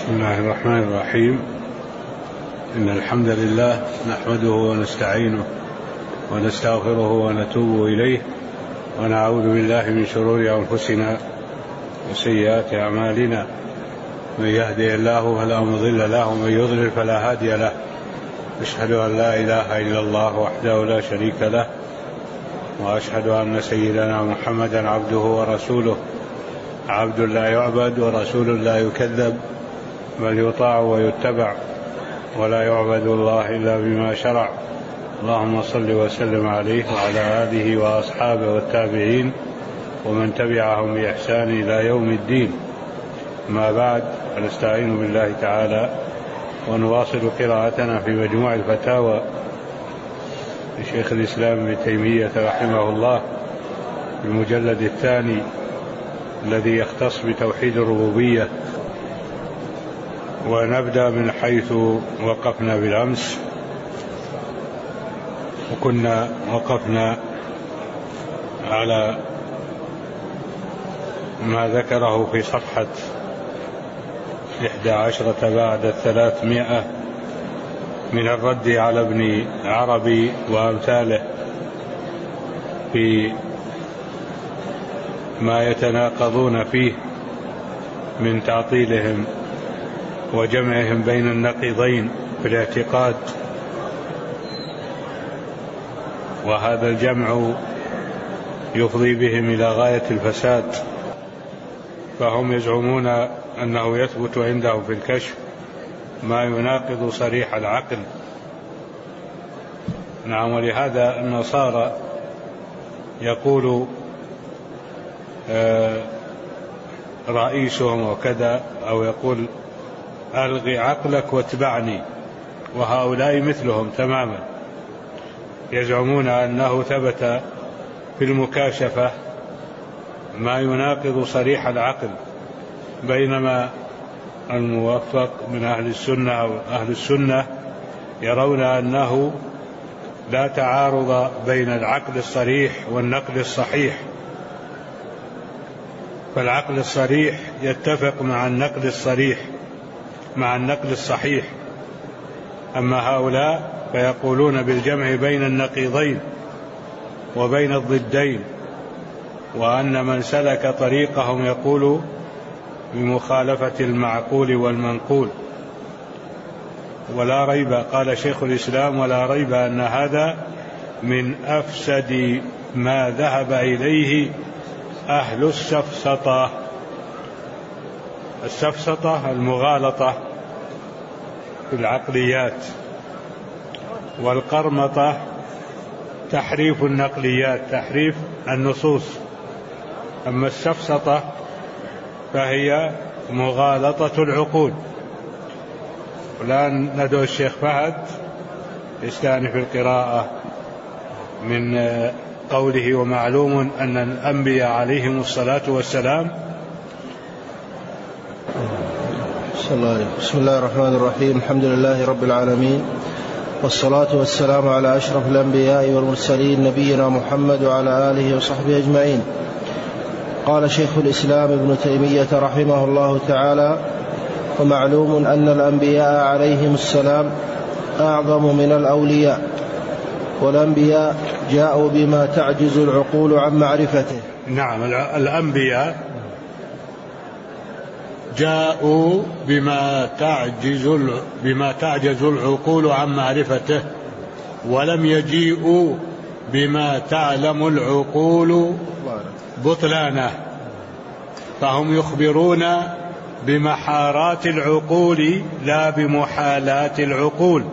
بسم الله الرحمن الرحيم. إن الحمد لله نحمده ونستعينه ونستغفره ونتوب إليه ونعوذ بالله من شرور أنفسنا وسيئات أعمالنا. من يهده الله فلا مضل له ومن يضلل فلا هادي له. أشهد أن لا إله إلا الله وحده لا شريك له وأشهد أن سيدنا محمدا عبده ورسوله، عبد لا يعبد ورسول لا يكذب، بل يطاع ويتبع، ولا يعبد الله إلا بما شرع. اللهم صل وسلم عليه وعلى آله وأصحابه والتابعين ومن تبعهم بإحسان إلى يوم الدين. ما بعد، فنستعين بالله تعالى ونواصل قراءتنا في مجموع الفتاوى لشيخ الإسلام ابن تيمية رحمه الله في المجلد الثاني الذي يختص بتوحيد الربوبية. ونبدأ من حيث وقفنا بالأمس، وكنا وقفنا على ما ذكره في صفحة 11 بعد 300 من الرد على ابن عربي وأمثاله في ما يتناقضون فيه من تعطيلهم وجمعهم بين النقيضين في الاعتقاد، وهذا الجمع يفضي بهم إلى غاية الفساد. فهم يزعمون أنه يثبت عندهم في الكشف ما يناقض صريح العقل. نعم، ولهذا النصارى يقول رئيسهم وكذا، أو يقول ألغي عقلك واتبعني، وهؤلاء مثلهم تماما، يزعمون أنه ثبت في المكاشفة ما يناقض صريح العقل، بينما الموفق من أهل السنة أو أهل السنة يرون أنه لا تعارض بين العقل الصريح والنقل الصحيح، فالعقل الصريح يتفق مع النقل الصريح مع النقل الصحيح. أما هؤلاء فيقولون بالجمع بين النقيضين وبين الضدين، وأن من سلك طريقهم يقول بمخالفة المعقول والمنقول. ولا ريب، قال شيخ الإسلام، ولا ريب أن هذا من أفسد ما ذهب إليه أهل السفسطة. السفسطة المغالطة في العقليات، والقرمطة تحريف النقليات، تحريف النصوص. أما السفسطة فهي مغالطة العقول. والآن ندعو الشيخ فهد يستأنف القراءة من قوله: ومعلوم أن الأنبياء عليهم الصلاة والسلام. بسم الله الرحمن الرحيم. الحمد لله رب العالمين، والصلاة والسلام على أشرف الأنبياء والمرسلين، نبينا محمد وعلى آله وصحبه أجمعين. قال شيخ الإسلام ابن تيمية رحمه الله تعالى: ومعلوم أن الأنبياء عليهم السلام أعظم من الأولياء، والأنبياء جاءوا بما تعجز العقول عن معرفته. نعم، الأنبياء جاءوا بما تعجز العقول عن معرفته، ولم يجيئوا بما تعلم العقول بطلانه. فهم يخبرون بمحارات العقول لا بمحالات العقول.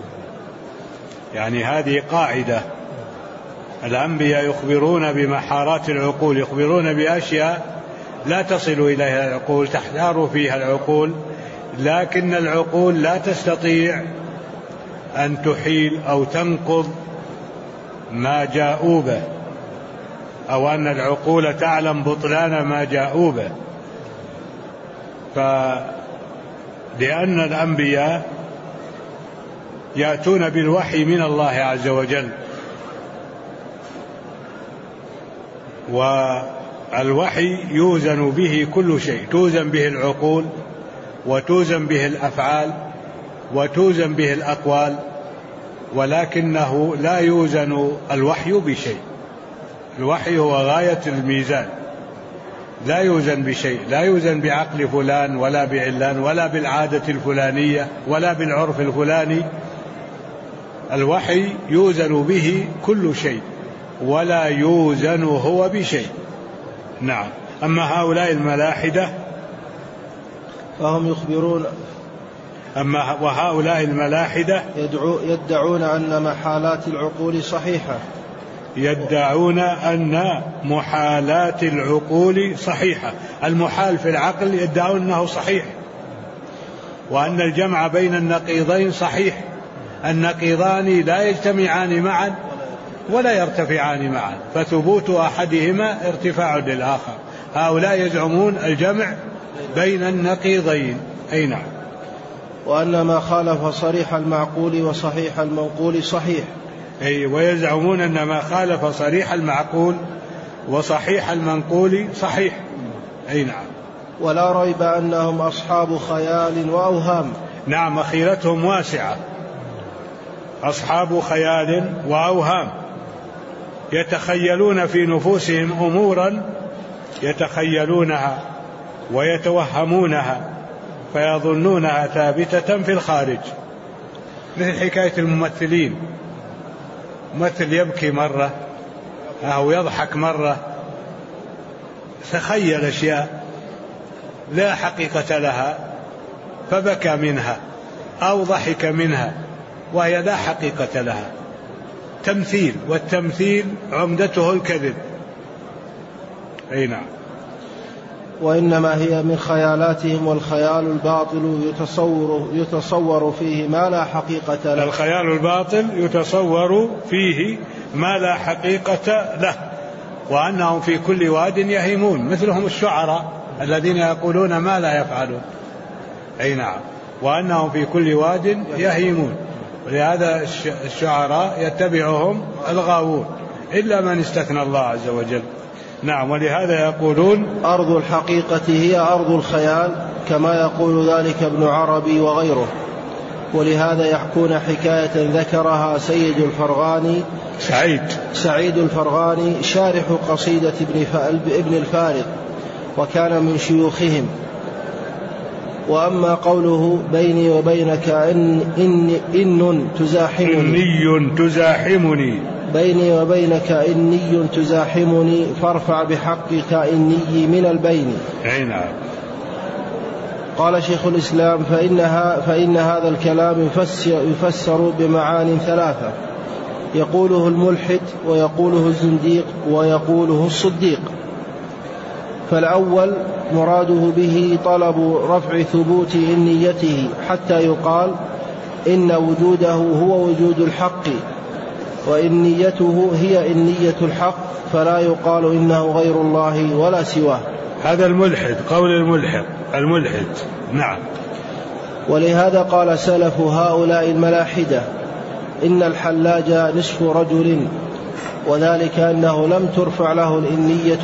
يعني هذه قاعدة، الأنبياء يخبرون بمحارات العقول، يخبرون بأشياء لا تصل إليها العقول، تحتار فيها العقول، لكن العقول لا تستطيع أن تحيل أو تنقض ما جاءوا به، أو أن العقول تعلم بطلان ما جاءوا به. فلأن الأنبياء يأتون بالوحي من الله عز وجل، والوحي يوزن به كل شيء، توزن به العقول وتوزن به الأفعال وتوزن به الأقوال، ولكنه لا يوزن الوحي بشيء. الوحي هو غاية الميزان، لا يوزن بشيء، لا يوزن بعقل فلان ولا بعلان ولا بالعادة الفلانية ولا بالعرف الفلاني. الوحي يوزن به كل شيء ولا يوزن هو بشيء. نعم. أما هؤلاء الملاحدة فهم يخبرون، وهؤلاء الملاحدة يدعون أن محالات العقول صحيحة، يدعون أن محالات العقول صحيحة. المحال في العقل يدعون أنه صحيح، وأن الجمع بين النقيضين صحيح. النقيضان لا يجتمعان معا ولا يرتفعان معا، فثبوت أحدهما ارتفاع للآخر. هؤلاء يزعمون الجمع بين النقيضين. أي نعم. وأن ما خالف صريح المعقول وصحيح المنقول صحيح. أي ويزعمون أن ما خالف صريح المعقول وصحيح المنقول صحيح. أي نعم. ولا ريب أنهم أصحاب خيال وأوهام. نعم، مخيلتهم واسعة، أصحاب خيال وأوهام، يتخيلون في نفوسهم أمورا يتخيلونها ويتوهمونها فيظنونها ثابتة في الخارج، مثل حكاية الممثلين. ممثل يبكي مرة أو يضحك مرة، تخيل أشياء لا حقيقة لها فبكى منها أو ضحك منها وهي لا حقيقة لها. تمثيل، والتمثيل عمدته الكذب. أي نعم. وإنما هي من خيالاتهم، والخيال الباطل يتصور فيه ما لا حقيقة له. الخيال الباطل يتصور فيه ما لا حقيقة له، وأنهم في كل واد يهيمون، مثلهم الشعراء الذين يقولون ما لا يفعلون. أي نعم. وأنهم في كل واد يهيمون، ولهذا الشعراء يتبعهم الغاوون إلا من استثنى الله عز وجل. نعم. ولهذا يقولون أرض الحقيقة هي أرض الخيال، كما يقول ذلك ابن عربي وغيره. ولهذا يحكون حكاية ذكرها سعيد الفرغاني شارح قصيدة ابن الفارض، وكان من شيوخهم. وأما قوله بيني وبينك إن تزاحمني بيني وبينك إني تزاحمني فارفع بحقك إني من البين. نعم. قال شيخ الإسلام فإن هذا الكلام يفسر بمعان ثلاثة، يقوله الملحد ويقوله الزنديق ويقوله الصديق. فالأول مراده به طلب رفع ثبوت إنيته حتى يقال إن وجوده هو وجود الحق، وإنيته هي إنية الحق، فلا يقال إنه غير الله ولا سواه. هذا الملحد، قول الملحد. نعم. ولهذا قال سلف هؤلاء الملاحدة إن الحلاج نصف رجل، وذلك أنه لم ترفع له الإنية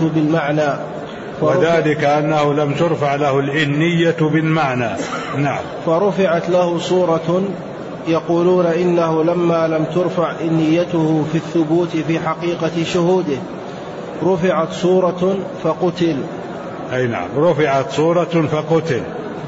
بالمعنى. نعم. فرفعت له صورة، يقولون إنه لما لم ترفع إنيته في الثبوت في حقيقة شهوده رفعت صورة فقتل. أي نعم، رفعت صورة فقتل.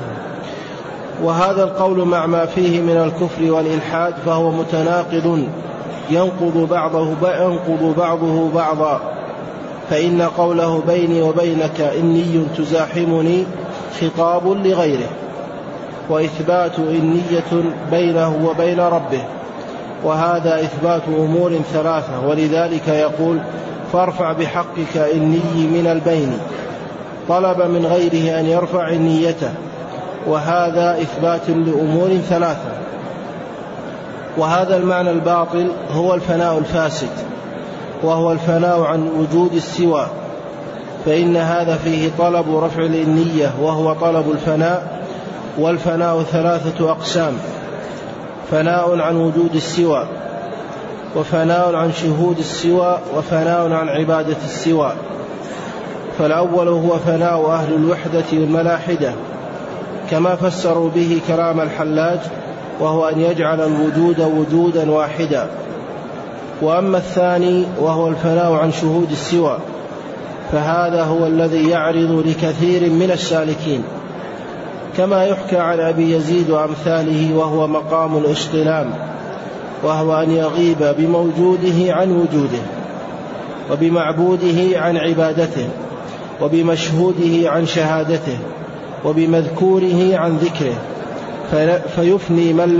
وهذا القول مع ما فيه من الكفر والإلحاد فهو متناقض ينقض بعضه بعضا. فإن قوله بيني وبينك إني تزاحمني خطاب لغيره، وإثبات إنية بينه وبين ربه، وهذا إثبات أمور ثلاثة. ولذلك يقول فارفع بحقك إني من البين، طلب من غيره أن يرفع نيته، وهذا إثبات لأمور ثلاثة. وهذا المعنى الباطل هو الفناء الفاسد، وهو الفناء عن وجود السوى، فإن هذا فيه طلب رفع النية وهو طلب الفناء. والفناء ثلاثة أقسام: فناء عن وجود السوى، وفناء عن شهود السوى، وفناء عن عبادة السوى. فالأول هو فناء أهل الوحدة والملاحدة، كما فسروا به كلام الحلاج، وهو أن يجعل الوجود وجودا واحدا. وأما الثاني وهو الفناء عن شهود السوى، فهذا هو الذي يعرض لكثير من السالكين، كما يحكى عن أبي يزيد وأمثاله، وهو مقام الاصطلام، وهو أن يغيب بموجوده عن وجوده، وبمعبوده عن عبادته، وبمشهوده عن شهادته، وبمذكوره عن ذكره، فيفنى من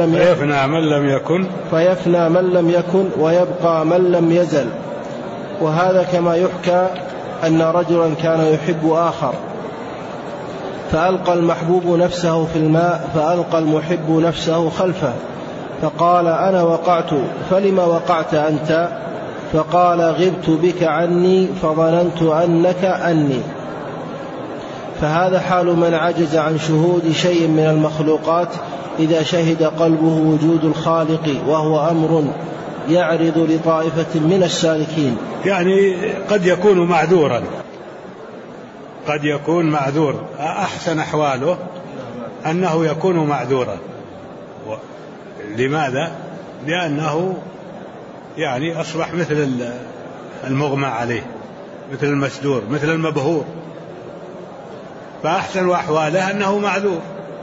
لم يكن ويبقى من لم يزل. وهذا كما يحكى أن رجلا كان يحب آخر، فألقى المحبوب نفسه في الماء، فألقى المحب نفسه خلفه، فقال: أنا وقعت، فلما وقعت أنت؟ فقال: غبت بك عني فظننت أنك أني. فهذا حال من عجز عن شهود شيء من المخلوقات إذا شهد قلبه وجود الخالق، وهو أمر يعرض لطائفة من السالكين. يعني قد يكون معذورا، قد يكون معذور، أحسن أحواله أنه يكون معذورا. لماذا؟ لأنه يعني أصبح مثل المغمى عليه، مثل المسدور، مثل المبهور، فأحسن أحواله أنه معذور،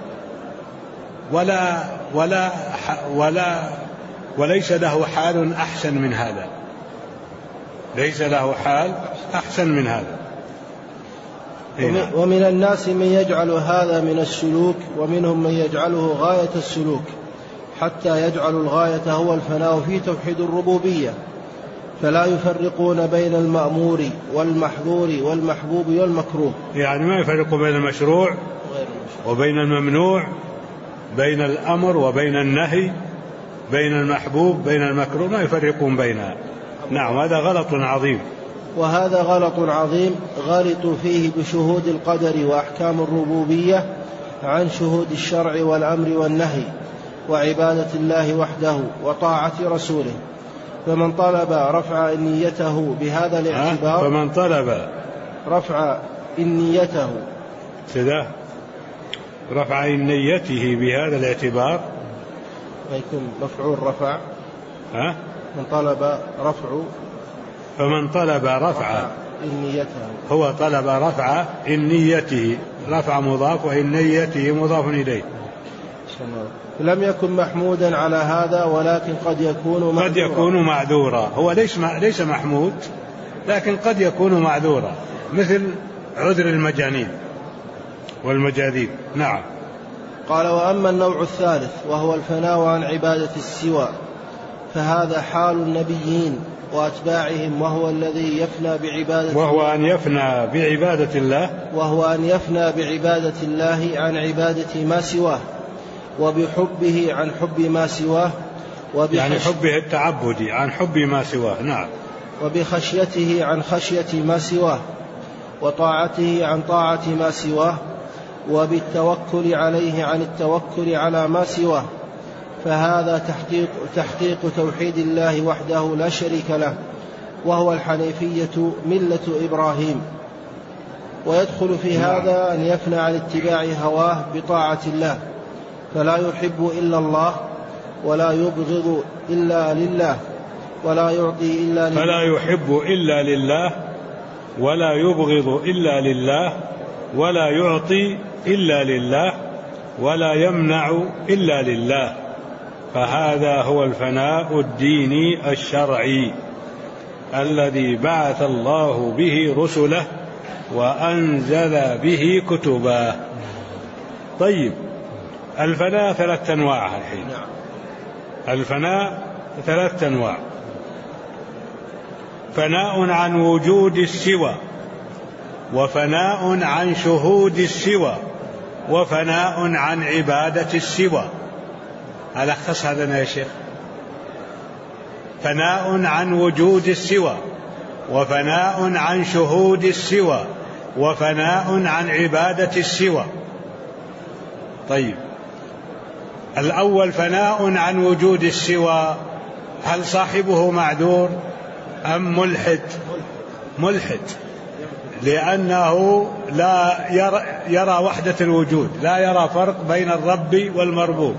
وليس له حال أحسن من هذا، ليس له حال أحسن من هذا. ومن الناس من يجعل هذا من السلوك، ومنهم من يجعله غاية السلوك، حتى يجعل الغاية هو الفناء في توحيد الربوبية، فلا يفرقون بين المأمور والمحظور والمحبوب والمكروه. يعني ما يفرقوا بين المشروع وبين الممنوع، بين الأمر وبين النهي، بين المحبوب بين المكروه، ما يفرقون بينها. نعم، هذا غلط عظيم. وهذا غلط عظيم غلطوا فيه بشهود القدر وأحكام الربوبية عن شهود الشرع والأمر والنهي وعبادة الله وحده وطاعة رسوله. فمن طلب رفع نيته بهذا الاعتبار، فمن طلب رفع نيته رفع نيته بهذا الاعتبار، ما يكون مفعول رفع، من طلب رفع، فمن طلب رفع نيته، هو طلب رفع نيته، رفع مضاف ونيته مضاف إليه. لم يكن محمودا على هذا، ولكن قد يكون معذورا. هو ليس محمود، لكن قد يكون معذورا، مثل عذر المجانين والمجاذيب. نعم. قال: وأما النوع الثالث وهو الفناء عن عبادة السوى، فهذا حال النبيين وأتباعهم، وهو الذي يفنى بعبادة، وهو أن يفنى بعبادة الله عن عبادة ما سواه، وبحبه عن حب ما سواه، يعني حبه التعبدي عن حب ما سواه. نعم. وبخشيته عن خشية ما سواه، وطاعته عن طاعة ما سواه، وبالتوكل عليه عن التوكل على ما سواه. فهذا تحقيق توحيد الله وحده لا شريك له، وهو الحنيفية ملة إبراهيم. ويدخل في هذا أن يفنى عن اتباع هواه بطاعة الله، فلا يحب إلا الله، ولا يبغض إلا لله، ولا يعطي إلا لله، فلا يحب إلا لله، ولا يبغض إلا لله، ولا يعطي إلا لله، ولا يمنع إلا لله. فهذا هو الفناء الديني الشرعي الذي بعث الله به رسله وأنزل به كتبه. طيب، الفناء 3 أنواع الحين. الفناء 3 أنواع: فناء عن وجود السوى، وفناء عن شهود السوى، وفناء عن عبادة السوى. ألخص هذا يا شيخ: فناء عن وجود السوى، وفناء عن شهود السوى، وفناء عن عبادة السوى. طيب، الأول فناء عن وجود السوى، هل صاحبه معذور أم ملحد؟ لأنه لا يرى وحدة الوجود، لا يرى فرق بين الرب والمربوب،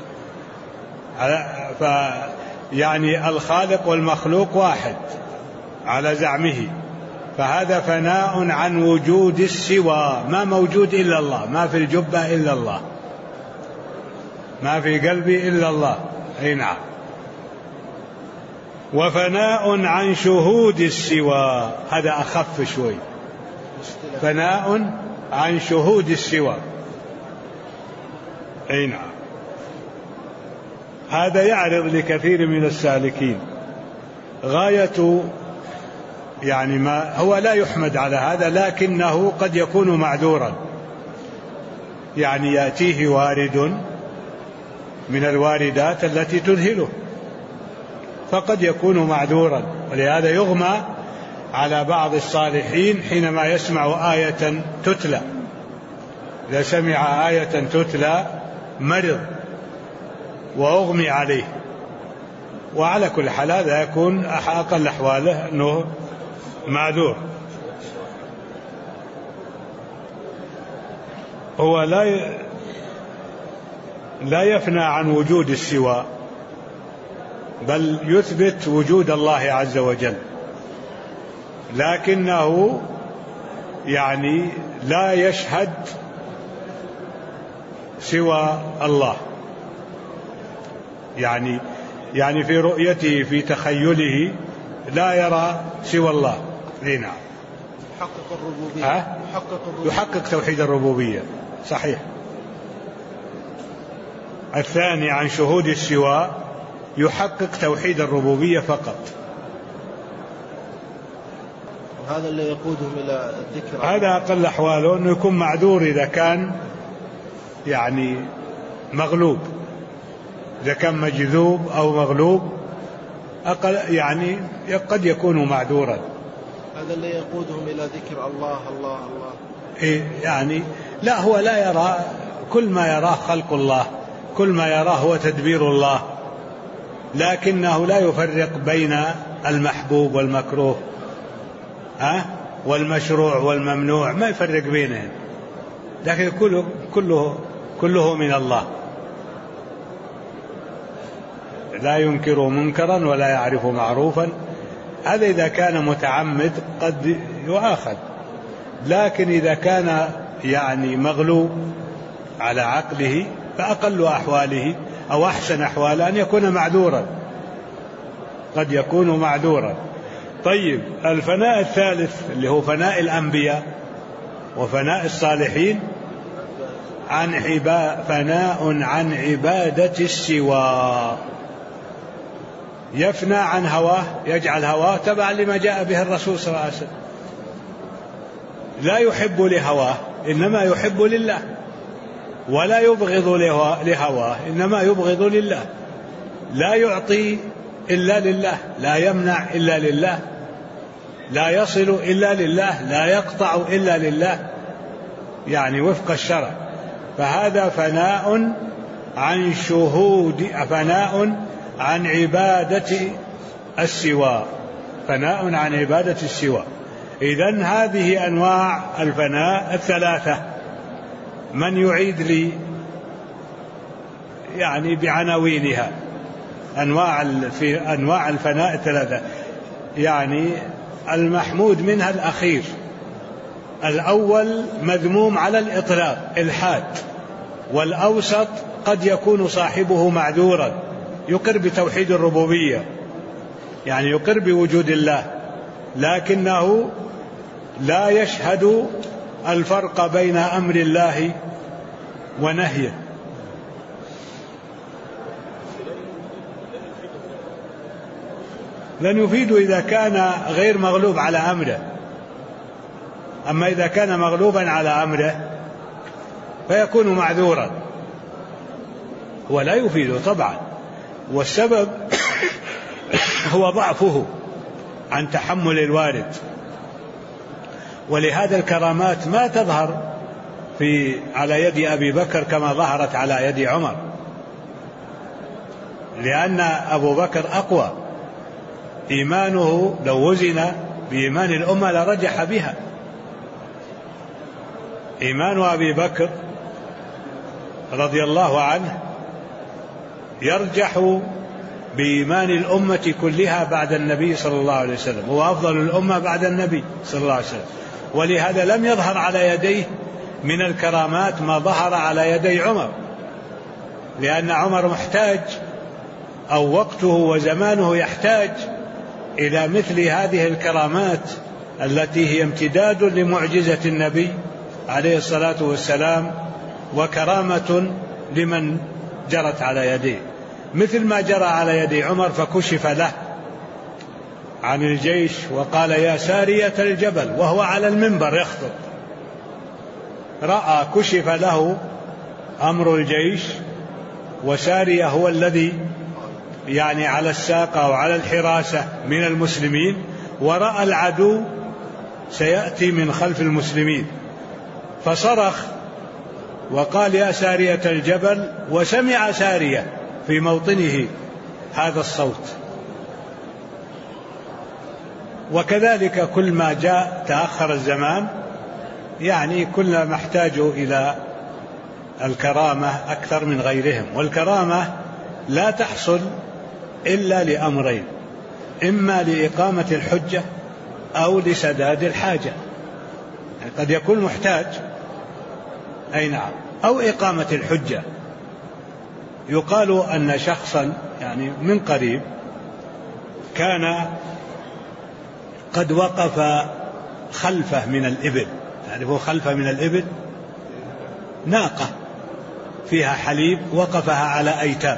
يعني الخالق والمخلوق واحد على زعمه. فهذا فناء عن وجود السوى، ما موجود إلا الله، ما في الجبة إلا الله، ما في قلبي إلا الله. أي نعم. وفناء عن شهود السوى، هذا أخف شوي، فناء عن شهود السوى. أي نعم. هذا يعرض لكثير من السالكين غاية، يعني ما هو لا يحمد على هذا، لكنه قد يكون معذورا، يعني يأتيه وارد من الواردات التي تذهله، فقد يكون معذورا. ولهذا يغمى على بعض الصالحين حينما يسمع آية تتلى، إذا سمع آية تتلى مرض وأغمي عليه. وعلى كل حال هذا يكون أقل أحواله أنه معذور. هو لا يفنى عن وجود السوى، بل يثبت وجود الله عز وجل، لكنه يعني لا يشهد سوى الله، يعني في رؤيته في تخيله لا يرى سوى الله. نعم. يحقق الربوبية. يحقق توحيد الربوبية، صحيح. الثاني عن شهود السوى يحقق توحيد الربوبية فقط. وهذا اللي يقودهم إلى الذكر. هذا أقل أحواله، أنه يكون معذور إذا كان يعني مغلوب، إذا كان مجذوب أو مغلوب أقل، يعني قد يكون معذورا. هذا اللي يقودهم إلى ذكر الله الله الله. يعني لا، هو لا يرى، كل ما يراه خلق الله، كل ما يراه هو تدبير الله، لكنه لا يفرق بين المحبوب والمكروه والمشروع والممنوع، ما يفرق بينهم، لكن كله من الله. لا ينكر منكرا ولا يعرف معروفا. هذا إذا كان متعمد قد يؤاخذ، لكن إذا كان يعني مغلوب على عقله فأقل أحواله أو أحسن أحواله أن يكون معذورا، قد يكون معذورا. طيب، الفناء الثالث اللي هو فناء الأنبياء وفناء الصالحين، فناء عن عبادة السوى، يفنى عن هواه، يجعل هواه تبعا لما جاء به الرسول صلى الله عليه وسلم، لا يحب لهواه إنما يحب لله، ولا يبغض لهواه إنما يبغض لله، لا يعطي إلا لله، لا يمنع إلا لله، لا يصل إلا لله، لا يقطع إلا لله، يعني وفق الشرع. فهذا فناء عن فناء عن عبادة السوى، فناء عن عبادة السوى. إذن هذه أنواع الفناء الثلاثة. من يعيد لي يعني بعناوينها أنواع الفناء الثلاثة؟ يعني المحمود منها الأخير، الأول مذموم على الإطلاق الحاد، والأوسط قد يكون صاحبه معذورا، يقر بتوحيد الربوبية، يعني يقر بوجود الله، لكنه لا يشهد الفرق بين أمر الله ونهيه. لن يفيد إذا كان غير مغلوب على أمره، أما إذا كان مغلوبا على أمره فيكون معذورا، ولا يفيد طبعا. والسبب هو ضعفه عن تحمل الوارد. ولهذا الكرامات ما تظهر على يد أبي بكر كما ظهرت على يد عمر، لأن أبو بكر أقوى، إيمانه لو وزن بإيمان الأمة لرجح بها، إيمان أبي بكر رضي الله عنه يرجح بإيمان الأمة كلها بعد النبي صلى الله عليه وسلم، هو أفضل الأمة بعد النبي صلى الله عليه وسلم، ولهذا لم يظهر على يديه من الكرامات ما ظهر على يدي عمر، لأن عمر محتاج، أو وقته وزمانه يحتاج إلى مثل هذه الكرامات التي هي امتداد لمعجزة النبي عليه الصلاة والسلام، وكرامة لمن جرت على يديه، مثل ما جرى على يدي عمر، فكشف له عن الجيش وقال يا سارية الجبل وهو على المنبر يخطب، رأى كشف له أمر الجيش، وسارية هو الذي يعني على الساقة أو على الحراسة من المسلمين، ورأى العدو سيأتي من خلف المسلمين، فصرخ وقال يا سارية الجبل، وسمع سارية في موطنه هذا الصوت. وكذلك كل ما جاء تأخر الزمان يعني كلما احتاجوا إلى الكرامة أكثر من غيرهم، والكرامة لا تحصل إلا لأمرين: إما لإقامة الحجة أو لسداد الحاجة، يعني قد يكون محتاج، أي نعم، أو إقامة الحجة. يقال أن شخصا يعني من قريب كان قد وقف خلفه من الإبل، تعرفوا خلفه من الإبل ناقة فيها حليب، وقفها على أيتام،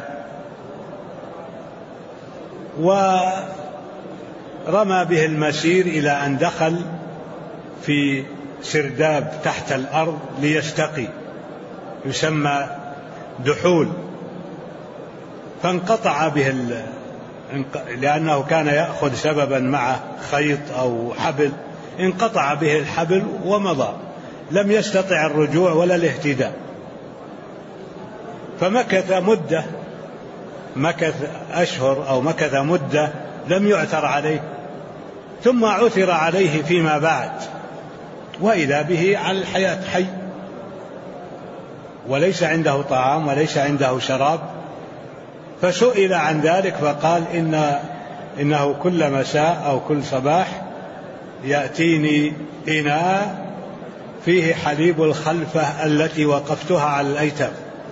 ورمى به المسير إلى أن دخل في سرداب تحت الأرض ليستقي، يسمى دحول، فانقطع به لأنه كان يأخذ سببا معه خيط أو حبل، انقطع به الحبل ومضى، لم يستطع الرجوع ولا الاهتداء، فمكث مدة، مكث أشهر أو مكث مدة لم يعثر عليه، ثم عثر عليه فيما بعد، وإذا به على الحياة حي، وليس عنده طعام وليس عنده شراب، فسئل عن ذلك فقال إنه كل مساء أو كل صباح يأتيني إناء فيه حليب الخلفة التي وقفتها على الأيتام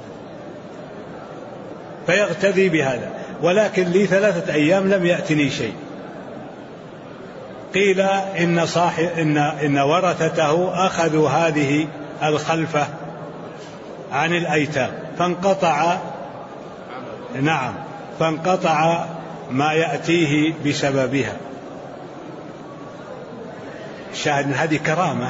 فيغتدي بهذا، ولكن لي 3 أيام لم يأتني شيء. قيل إن ورثته أخذوا هذه الخلفة عن الأيتام فانقطع ما يأتيه بسببها. شاهد هذه كرامة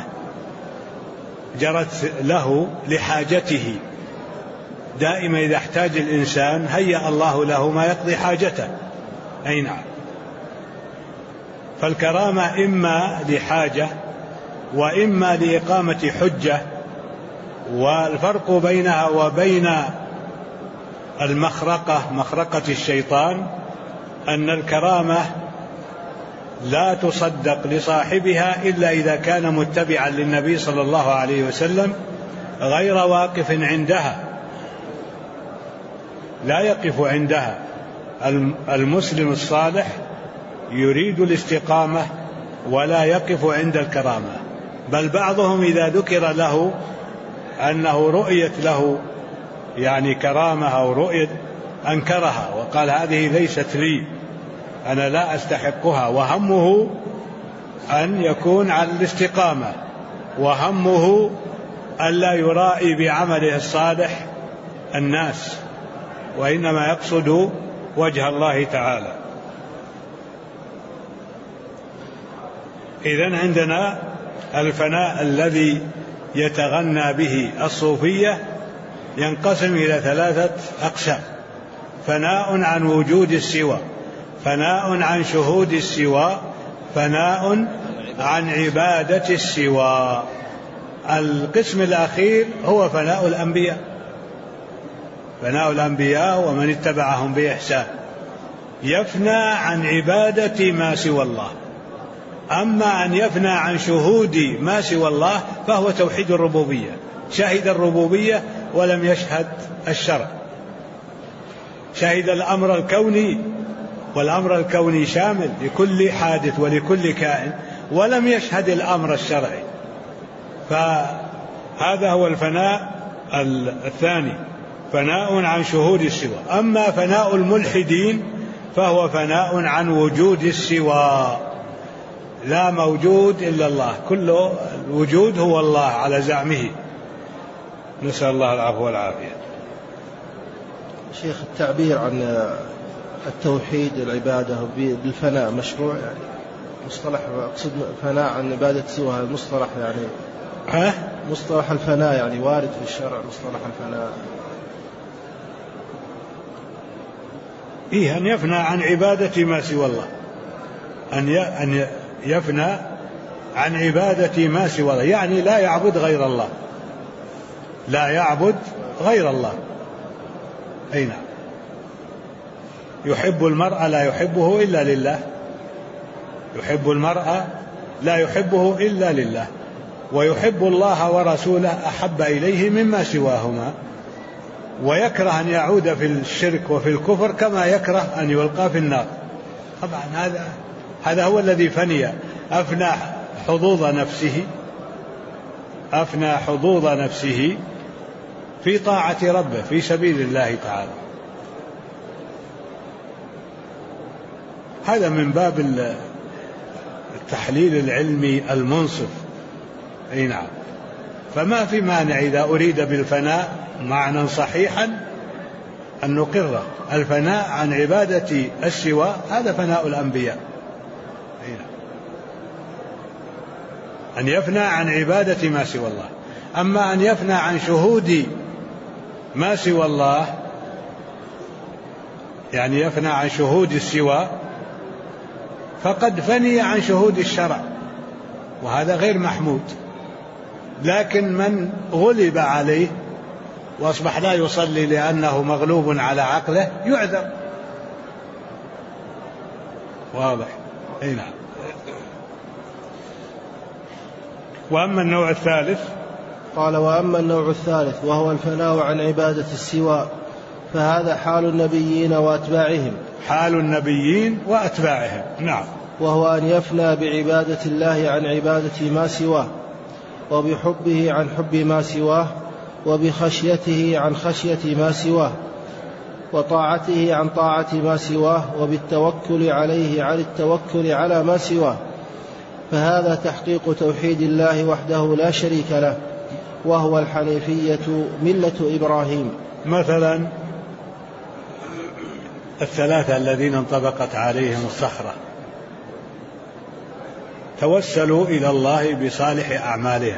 جرت له لحاجته، دائما إذا احتاج الإنسان هيأ الله له ما يقضي حاجته، أي نعم. فالكرامة إما لحاجة وإما لإقامة حجة، والفرق بينها وبين مخرقة الشيطان أن الكرامة لا تصدق لصاحبها إلا إذا كان متبعا للنبي صلى الله عليه وسلم غير واقف عندها، لا يقف عندها. المسلم الصالح يريد الاستقامة ولا يقف عند الكرامة، بل بعضهم إذا ذكر له أنه رؤيت له يعني كرامة أو رؤيت أنكرها وقال هذه ليست لي، أنا لا أستحقها، وهمه أن يكون على الاستقامة، وهمه ألا يرائي بعمله الصالح الناس، وإنما يقصد وجه الله تعالى. إذن عندنا الفناء الذي يتغنى به الصوفية ينقسم إلى 3 أقسام: فناء عن وجود السوى، فناء عن شهود السوى، فناء عن عبادة السوى. القسم الأخير هو فناء الأنبياء، فناء الأنبياء ومن اتبعهم بإحسان، يفنى عن عبادة ما سوى الله، أما أن يفنى عن شهود ما سوى الله فهو توحيد الربوبية، شهد الربوبية ولم يشهد الشرع، شهد الأمر الكوني، والأمر الكوني شامل لكل حادث ولكل كائن، ولم يشهد الأمر الشرعي. فهذا هو الفناء الثاني، فناء عن شهود السوى. أما فناء الملحدين فهو فناء عن وجود السوى، لا موجود إلا الله، كل الوجود هو الله على زعمه، نسأل الله العفو والعافية. شيخ، التعبير عن التوحيد العبادة بالفناء مشروع يعني؟ مصطلح، أقصد فناء عن عبادة سوى، المصطلح يعني مصطلح الفناء يعني وارد في الشرع مصطلح الفناء؟ أن يفنى عن عبادة ما سوى الله، أن يفنى عن عبادة ما سوى الله، يعني لا يعبد غير الله، لا يعبد غير الله. أي نعم. يحب المرء لا يحبه إلا لله، يحب المرء لا يحبه إلا لله، ويحب الله ورسوله أحب إليه مما سواهما، ويكره أن يعود في الشرك وفي الكفر كما يكره أن يلقى في النار. طبعا هذا هو الذي فني، أفنى حظوظ نفسه في طاعة ربه في سبيل الله تعالى. هذا من باب التحليل العلمي المنصف. أي نعم. فما في مانع إذا أريد بالفناء معنى صحيحا أن نقر الفناء عن عبادة السوى، هذا فناء الأنبياء. أي نعم. أن يفنى عن عبادة ما سوى الله. أما أن يفنى عن شهود ما سوى الله، يعني يفنى عن شهود السوى، فقد فني عن شهود الشرع، وهذا غير محمود. لكن من غلب عليه وأصبح لا يصلي لأنه مغلوب على عقله يعذر. واضح؟ أي نعم. وأما النوع الثالث، قال: وأما النوع الثالث وهو الفناء عن عبادة السوى، فهذا حال النبيين وأتباعهم. حال النبيين وأتباعهم. نعم. وهو أن يفنى بعبادة الله عن عبادة ما سواه، وبحبه عن حب ما سواه، وبخشيته عن خشية ما سواه، وطاعته عن طاعة ما سواه، وبالتوكل عليه عن التوكل على ما سواه. فهذا تحقيق توحيد الله وحده لا شريك له، وهو الحنيفية ملة إبراهيم. مثلا الثلاثة الذين انطبقت عليهم الصخرة توسلوا إلى الله بصالح أعمالهم.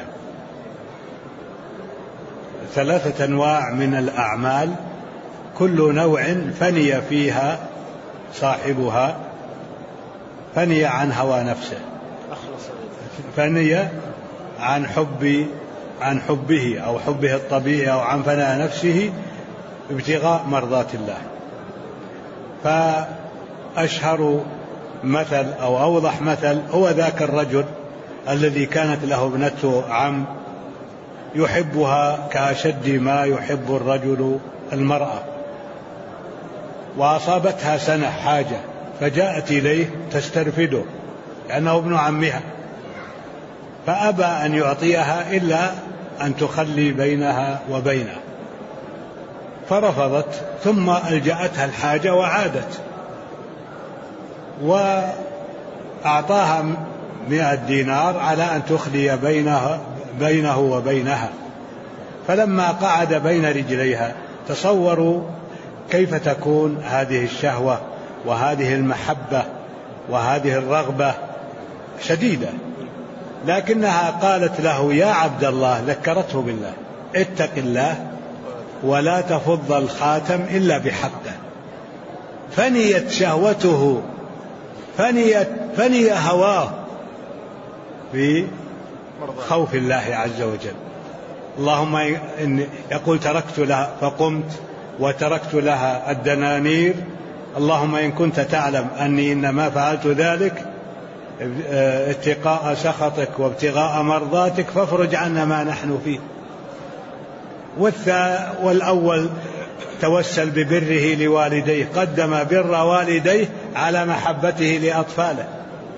3 أنواع من الأعمال، كل نوع فني فيها صاحبها، فني عن هوى نفسه، فني عن حبه أو حبه الطبيعي، أو عن فناء نفسه ابتغاء مرضات الله. فأشهر مثل أو أوضح مثل هو ذاك الرجل الذي كانت له ابنته عم يحبها كأشد ما يحب الرجل المرأة، وأصابتها سنة حاجة فجاءت إليه تسترفده لأنه ابن عمها، فأبى أن يعطيها إلا أن تخلي بينها وبينه، فرفضت، ثم ألجأتها الحاجة وعادت، وأعطاها 100 دينار على أن تخلي بينه وبينها. فلما قعد بين رجليها تصوروا كيف تكون هذه الشهوة وهذه المحبة وهذه الرغبة شديدة، لكنها قالت له: يا عبد الله، ذكرته بالله: اتق الله ولا تفض الخاتم إلا بحقه. فنيت شهوته، فني هواه في خوف الله عز وجل. اللهم يقول: تركت لها، فقمت وتركت لها الدنانير، اللهم إن كنت تعلم أني إنما فعلت ذلك اتقاء سخطك وابتغاء مرضاتك فافرج عنا ما نحن فيه. والأول توسل ببره لوالديه، قدم بر والديه على محبته لأطفاله،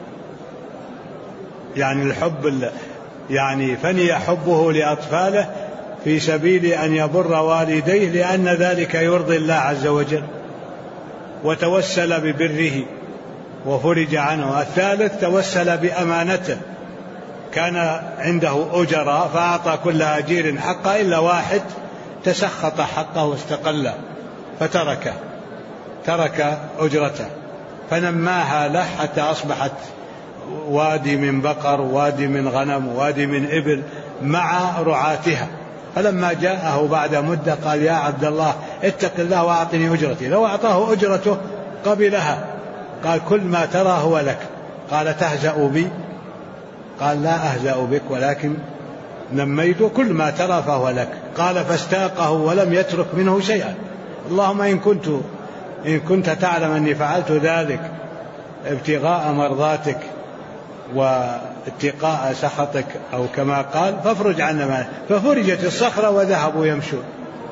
يعني الحب يعني فني حبه لأطفاله في سبيل أن يبر والديه لأن ذلك يرضي الله عز وجل، وتوسل ببره وفرج عنه. الثالث توسل بأمانته، كان عنده أجراء فأعطى كل أجير حقه إلا واحد تسخط حقه واستقله ترك أجرته فنماها له حتى أصبحت وادي من بقر، وادي من غنم، وادي من إبل مع رعاتها. فلما جاءه بعد مدة قال: يا عبد الله اتق الله وأعطني أجرتي. لو أعطاه أجرته قبلها. قال: كل ما ترى هو لك. قال: تهزأ بي؟ قال: لا أهزأ بك، ولكن نميت كل ما ترى فهو لك. قال: فاستاقه ولم يترك منه شيئا. اللهم إن كنت تعلم أني فعلت ذلك ابتغاء مرضاتك واتقاء سخطك، أو كما قال، فافرج عنا ما. ففرجت الصخرة وذهبوا يمشون،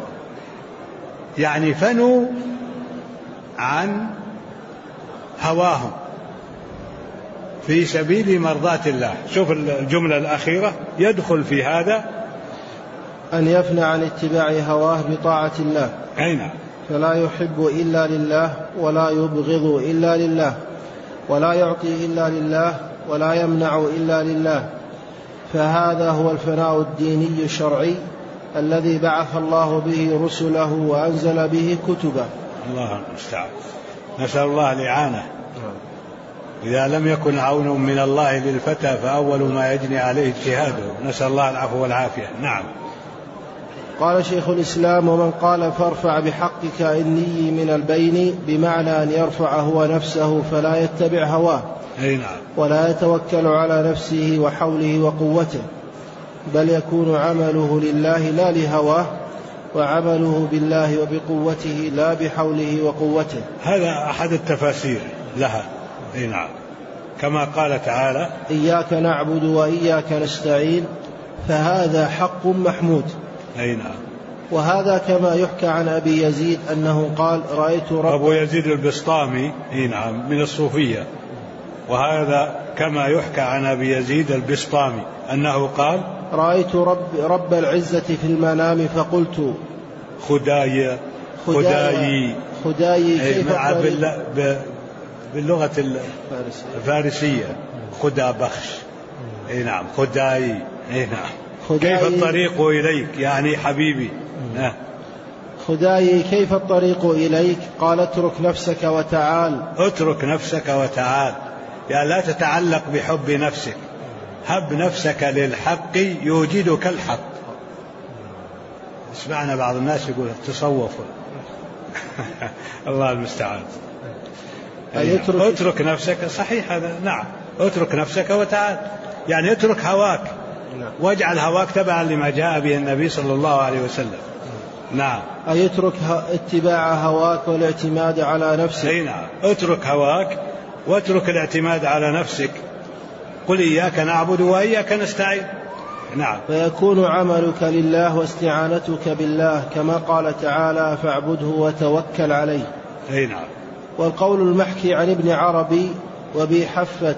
يعني فنوا عن هواهم في سبيل مرضات الله. شوف الجملة الأخيرة يدخل في هذا أن يفنى عن اتباع هواه بطاعة الله. أين؟ فلا يحب إلا لله، ولا يبغض إلا لله، ولا يعطي إلا لله، ولا يمنع إلا لله. فهذا هو الفناء الديني الشرعي الذي بعث الله به رسله وأنزل به كتبه. الله المستعان. نسأل الله الإعانة. إذا لم يكن عون من الله للفتى فأول ما يجني عليه اجتهاده. نسأل الله العفو والعافية. نعم. قال شيخ الإسلام: ومن قال فارفع بحقك إني من البين، بمعنى أن يرفع هو نفسه فلا يتبع هواه، نعم. ولا يتوكل على نفسه وحوله وقوته، بل يكون عمله لله لا لهواه، وعمله بالله وبقوته لا بحوله وقوته. هذا أحد التفاسير لها. نعم. كما قال تعالى: إياك نعبد وإياك نستعين، فهذا حق محمود. نعم. وهذا كما يحكى عن أبي يزيد أنه قال: رأيت أبو يزيد البسطامي نعم من الصوفية. وهذا كما يحكى عن أبي يزيد البسطامي أنه قال: رأيت رب العزة في المنام فقلت: خداي كيف باللغة الفارسية خدا بخش. نعم. خداي. نعم. كيف الطريق إليك، يعني حبيبي. خداي كيف الطريق إليك؟ قال: اترك نفسك وتعال. اترك نفسك وتعال، يعني لا تتعلق بحب نفسك، هب نفسك للحق يوجدك الحق. اسمعنا بعض الناس يقول تصوفوا. الله المستعان. اترك نفسك، صحيح هذا. نعم. اترك نفسك وتعال، يعني اترك هواك واجعل هواك تبعا لما جاء به النبي صلى الله عليه وسلم. نعم. أي اترك اتباع هواك والاعتماد على نفسك. نعم. اترك هواك واترك الاعتماد على نفسك. قل إياك نعبد وإياك نستعين. نعم. فيكون عملك لله واستعانتك بالله، كما قال تعالى: فاعبده وتوكل عليه. نعم. والقول المحكي عن ابن عربي: وبي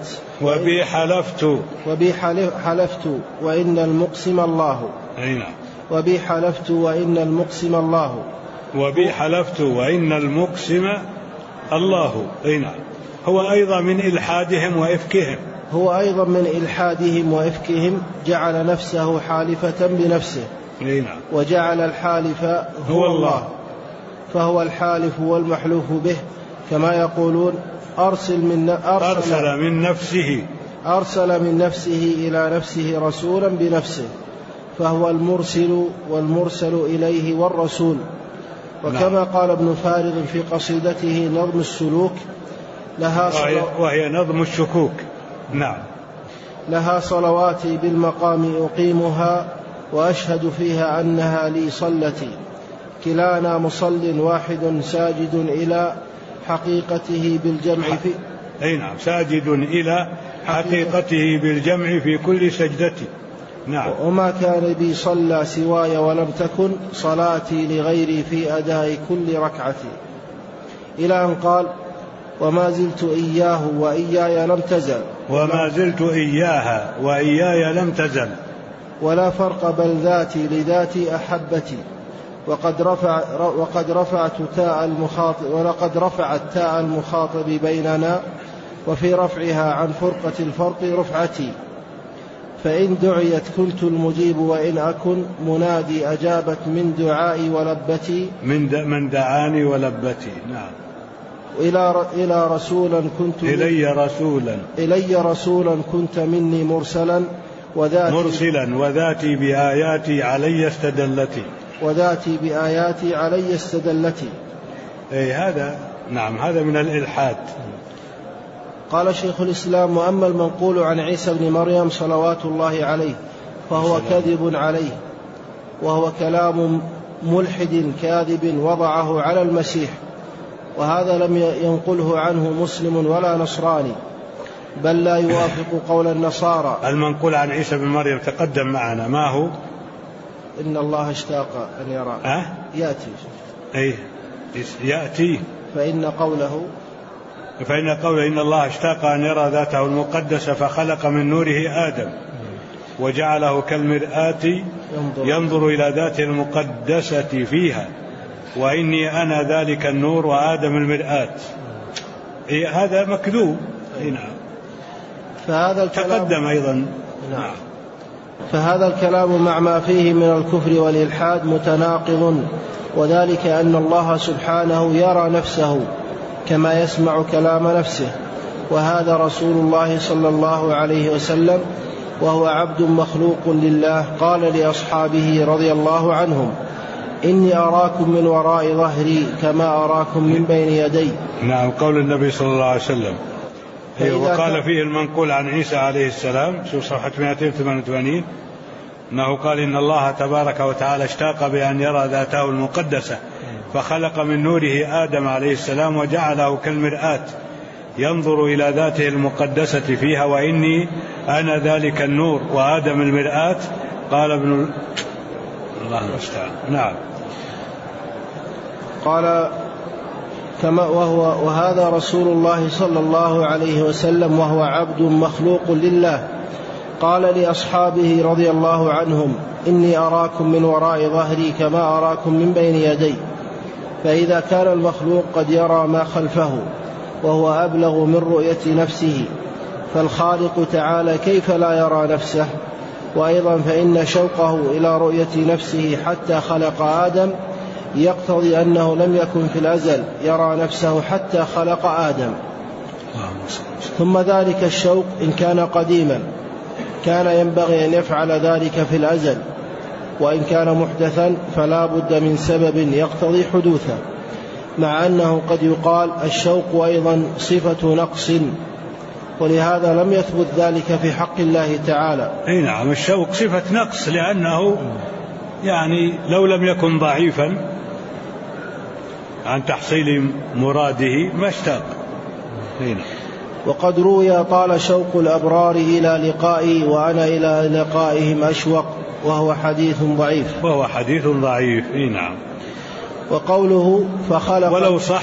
حلفت وإن المقسم الله. نعم. وبي حلفت وإن المقسم الله. وبي حلفت وإن المقسم الله. نعم. هو أيضا من إلحادهم وإفكهم جعل نفسه حالفة بنفسه. نعم. وجعل الحالف هو الله، فهو الحالف والمحلوف به، كما يقولون: أرسل من نفسه إلى نفسه رسولا بنفسه، فهو المرسل والمرسل إليه والرسول. وكما قال ابن فارغ في قصيدته نظم السلوك: وهي نظم الشكوك. نعم. لها صلواتي بالمقام أقيمها، وأشهد فيها أنها لي صلتي، كلانا مصل واحد ساجد إلى حقيقته بالجمع نعم. ساجد إلى حقيقته بالجمع في كل سجدة. نعم. وما كان بي صلى سواي ولم تكن صلاتي لغيري في أداء كل ركعتي، إلى أن قال وما زلت إياه وإياي لم تزل. وما زلت إياها وإياي لم تزل. ولا فرق بل ذاتي لذاتي أحبتي. ولقد رفعت تاء المخاطب بيننا، وفي رفعها عن فرقة الفرق رفعتي. فإن دعيت كنت المجيب، وإن أكن منادي أجابت من دعائي ولبتي. من دعاني ولبتي. نعم. إلي رسولا كنت مني مرسلا وذاتي بآياتي علي استدلتي. هذا نعم، هذا من الإلحاد. قال شيخ الإسلام: وأما المنقول عن عيسى بن مريم صلوات الله عليه فهو كذب عليه، وهو كلام ملحد كاذب وضعه على المسيح، وهذا لم ينقله عنه مسلم ولا نصراني، بل لا يوافق قول النصارى. المنقول عن عيسى بن مريم تقدم معنا، ما هو؟ إن الله اشتاق أن يرى. يأتي. فإن قوله إن الله اشتاق أن يرى ذاته المقدسة فخلق من نوره آدم وجعله كالمرآة ينظر إلى ذاته المقدسة فيها، وإني أنا ذلك النور وآدم المرآة. هذا مكذوب. نعم. فهذا تقدم أيضا. نعم. فهذا الكلام مع ما فيه من الكفر والإلحاد متناقض، وذلك أن الله سبحانه يرى نفسه كما يسمع كلام نفسه، وهذا رسول الله صلى الله عليه وسلم وهو عبد مخلوق لله قال لأصحابه رضي الله عنهم: إني أراكم من وراء ظهري كما أراكم من بين يدي. نعم، قول النبي صلى الله عليه وسلم. وقال فيه المنقول عن عيسى عليه السلام، شوف صفحة 288، أنه قال: إن الله تبارك وتعالى اشتاق بأن يرى ذاته المقدسة فخلق من نوره آدم عليه السلام وجعله كالمرآة ينظر إلى ذاته المقدسة فيها، وإني أنا ذلك النور وآدم المرآة. قال ابن الله المستعان. نعم. قال وهذا رسول الله صلى الله عليه وسلم وهو عبد مخلوق لله قال لأصحابه رضي الله عنهم: إني أراكم من وراء ظهري كما أراكم من بين يدي. فإذا كان المخلوق قد يرى ما خلفه وهو أبلغ من رؤية نفسه، فالخالق تعالى كيف لا يرى نفسه؟ وأيضا فإن شوقه إلى رؤية نفسه حتى خلق آدم يقتضي أنه لم يكن في الأزل يرى نفسه حتى خلق آدم. ثم ذلك الشوق إن كان قديما كان ينبغي أن يفعل ذلك في الأزل، وإن كان محدثا فلا بد من سبب يقتضي حدوثه، مع أنه قد يقال الشوق أيضا صفة نقص، ولهذا لم يثبت ذلك في حق الله تعالى. نعم، الشوق صفة نقص، لأنه يعني لو لم يكن ضعيفا عن تحصيل مراده ما اشتاق. وقد روي: طال شوق الأبرار إلى لقائي وأنا إلى لقائهم أشوق، وهو حديث ضعيف. نعم. وقوله فخلق، ولو صح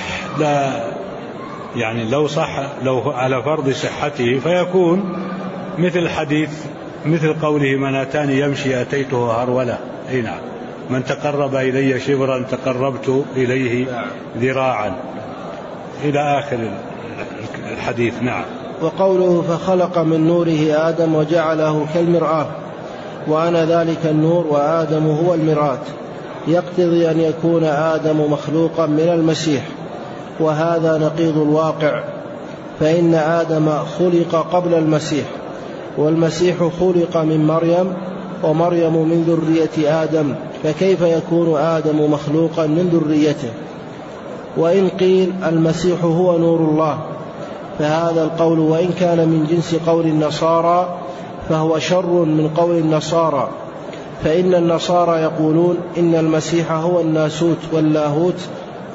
لو على فرض صحته فيكون مثل حديث، مثل قوله: من أتاني يمشي أتيته هرولة. نعم. من تقرب إلي شبرا تقربت إليه ذراعا، إلى آخر الحديث. نعم. وقوله فخلق من نوره آدم وجعله كالمرآة، وأنا ذلك النور وآدم هو المرآة، يقتضي أن يكون آدم مخلوقا من المسيح، وهذا نقيض الواقع، فإن آدم خلق قبل المسيح، والمسيح خلق من مريم، ومريم من ذرية آدم، فكيف يكون آدم مخلوقا من ذريته؟ وإن قيل المسيح هو نور الله، فهذا القول وإن كان من جنس قول النصارى فهو شر من قول النصارى، فإن النصارى يقولون إن المسيح هو الناسوت واللاهوت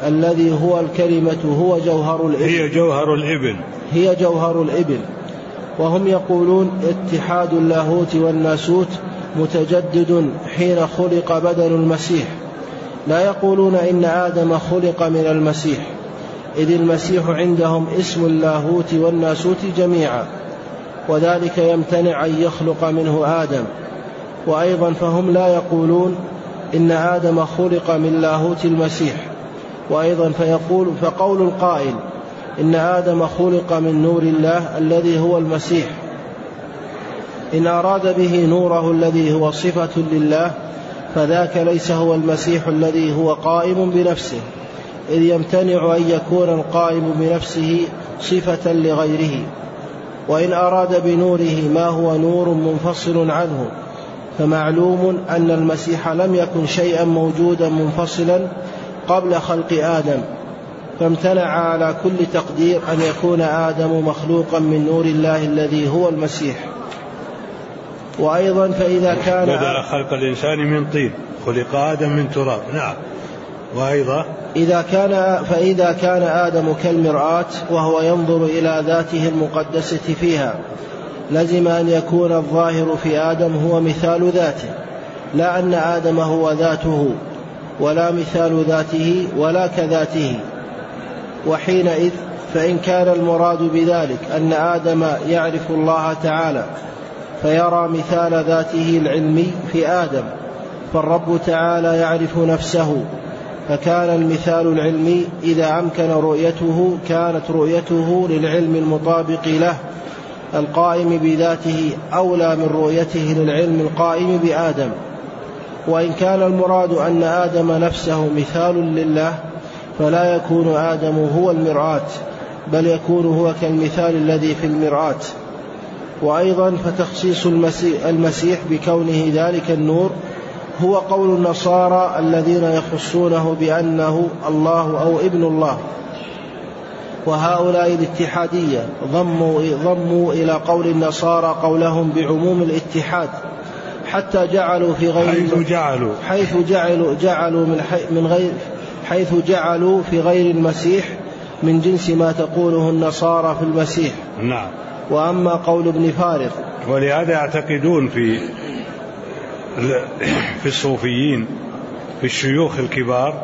الذي هو الكلمة، هو جوهر الإبن، هي جوهر الإبن، وهم يقولون اتحاد اللاهوت والناسوت متجدد حين خلق بدن المسيح، لا يقولون إن آدم خلق من المسيح، إذ المسيح عندهم اسم اللاهوت والناسوت جميعا، وذلك يمتنع أن يخلق منه آدم. وأيضا فهم لا يقولون إن آدم خلق من لاهوت المسيح. وأيضا فقول القائل إن آدم خلق من نور الله الذي هو المسيح، إن أراد به نوره الذي هو صفة لله فذاك ليس هو المسيح الذي هو قائم بنفسه، إذ يمتنع أن يكون القائم بنفسه صفة لغيره. وإن أراد بنوره ما هو نور منفصل عنه، فمعلوم أن المسيح لم يكن شيئا موجودا منفصلا قبل خلق آدم، فامتنع على كل تقدير أن يكون آدم مخلوقا من نور الله الذي هو المسيح. وأيضا فإذا كان بدأ خلق الإنسان من طين، خلق آدم من تراب. نعم. وأيضا فإذا كان آدم كالمرآة وهو ينظر إلى ذاته المقدسة فيها، لزم أن يكون الظاهر في آدم هو مثال ذاته، لا أن آدم هو ذاته ولا مثال ذاته ولا كذاته. وحينئذ فإن كان المراد بذلك أن آدم يعرف الله تعالى فيرى مثال ذاته العلمي في آدم، فالرب تعالى يعرف نفسه، فكان المثال العلمي إذا أمكن رؤيته كانت رؤيته للعلم المطابق له القائم بذاته أولى من رؤيته للعلم القائم بآدم. وإن كان المراد أن آدم نفسه مثال لله فلا يكون آدم هو المرآة، بل يكون هو كالمثال الذي في المرآة. وأيضا فتخصيص المسيح بكونه ذلك النور هو قول النصارى الذين يخصونه بأنه الله أو ابن الله، وهؤلاء الاتحادية ضموا إلى قول النصارى قولهم بعموم الاتحاد، حتى جعلوا في غير حيث جعلوا في غير المسيح من جنس ما تقوله النصارى في المسيح. نعم. وأما قول ابن فارغ، ولهذا يعتقدون في الصوفيين في الشيوخ الكبار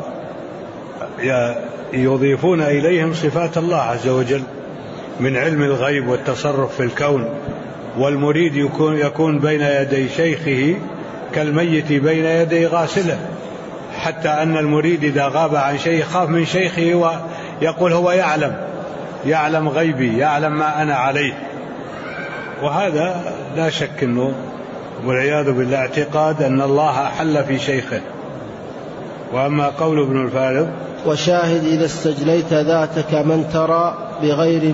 يضيفون إليهم صفات الله عز وجل من علم الغيب والتصرف في الكون، والمريد يكون بين يدي شيخه كالميت بين يدي غاسله، حتى أن المريد إذا غاب عن شيء خاف من شيخه ويقول هو يعلم غيبي، يعلم ما أنا عليه. وهذا لا شك أنه والعياذ بالله اعتقاد أن الله حل في شيخه. وأما قول ابن الفارغ وشاهد إذا استجليت ذاتك من ترى بغير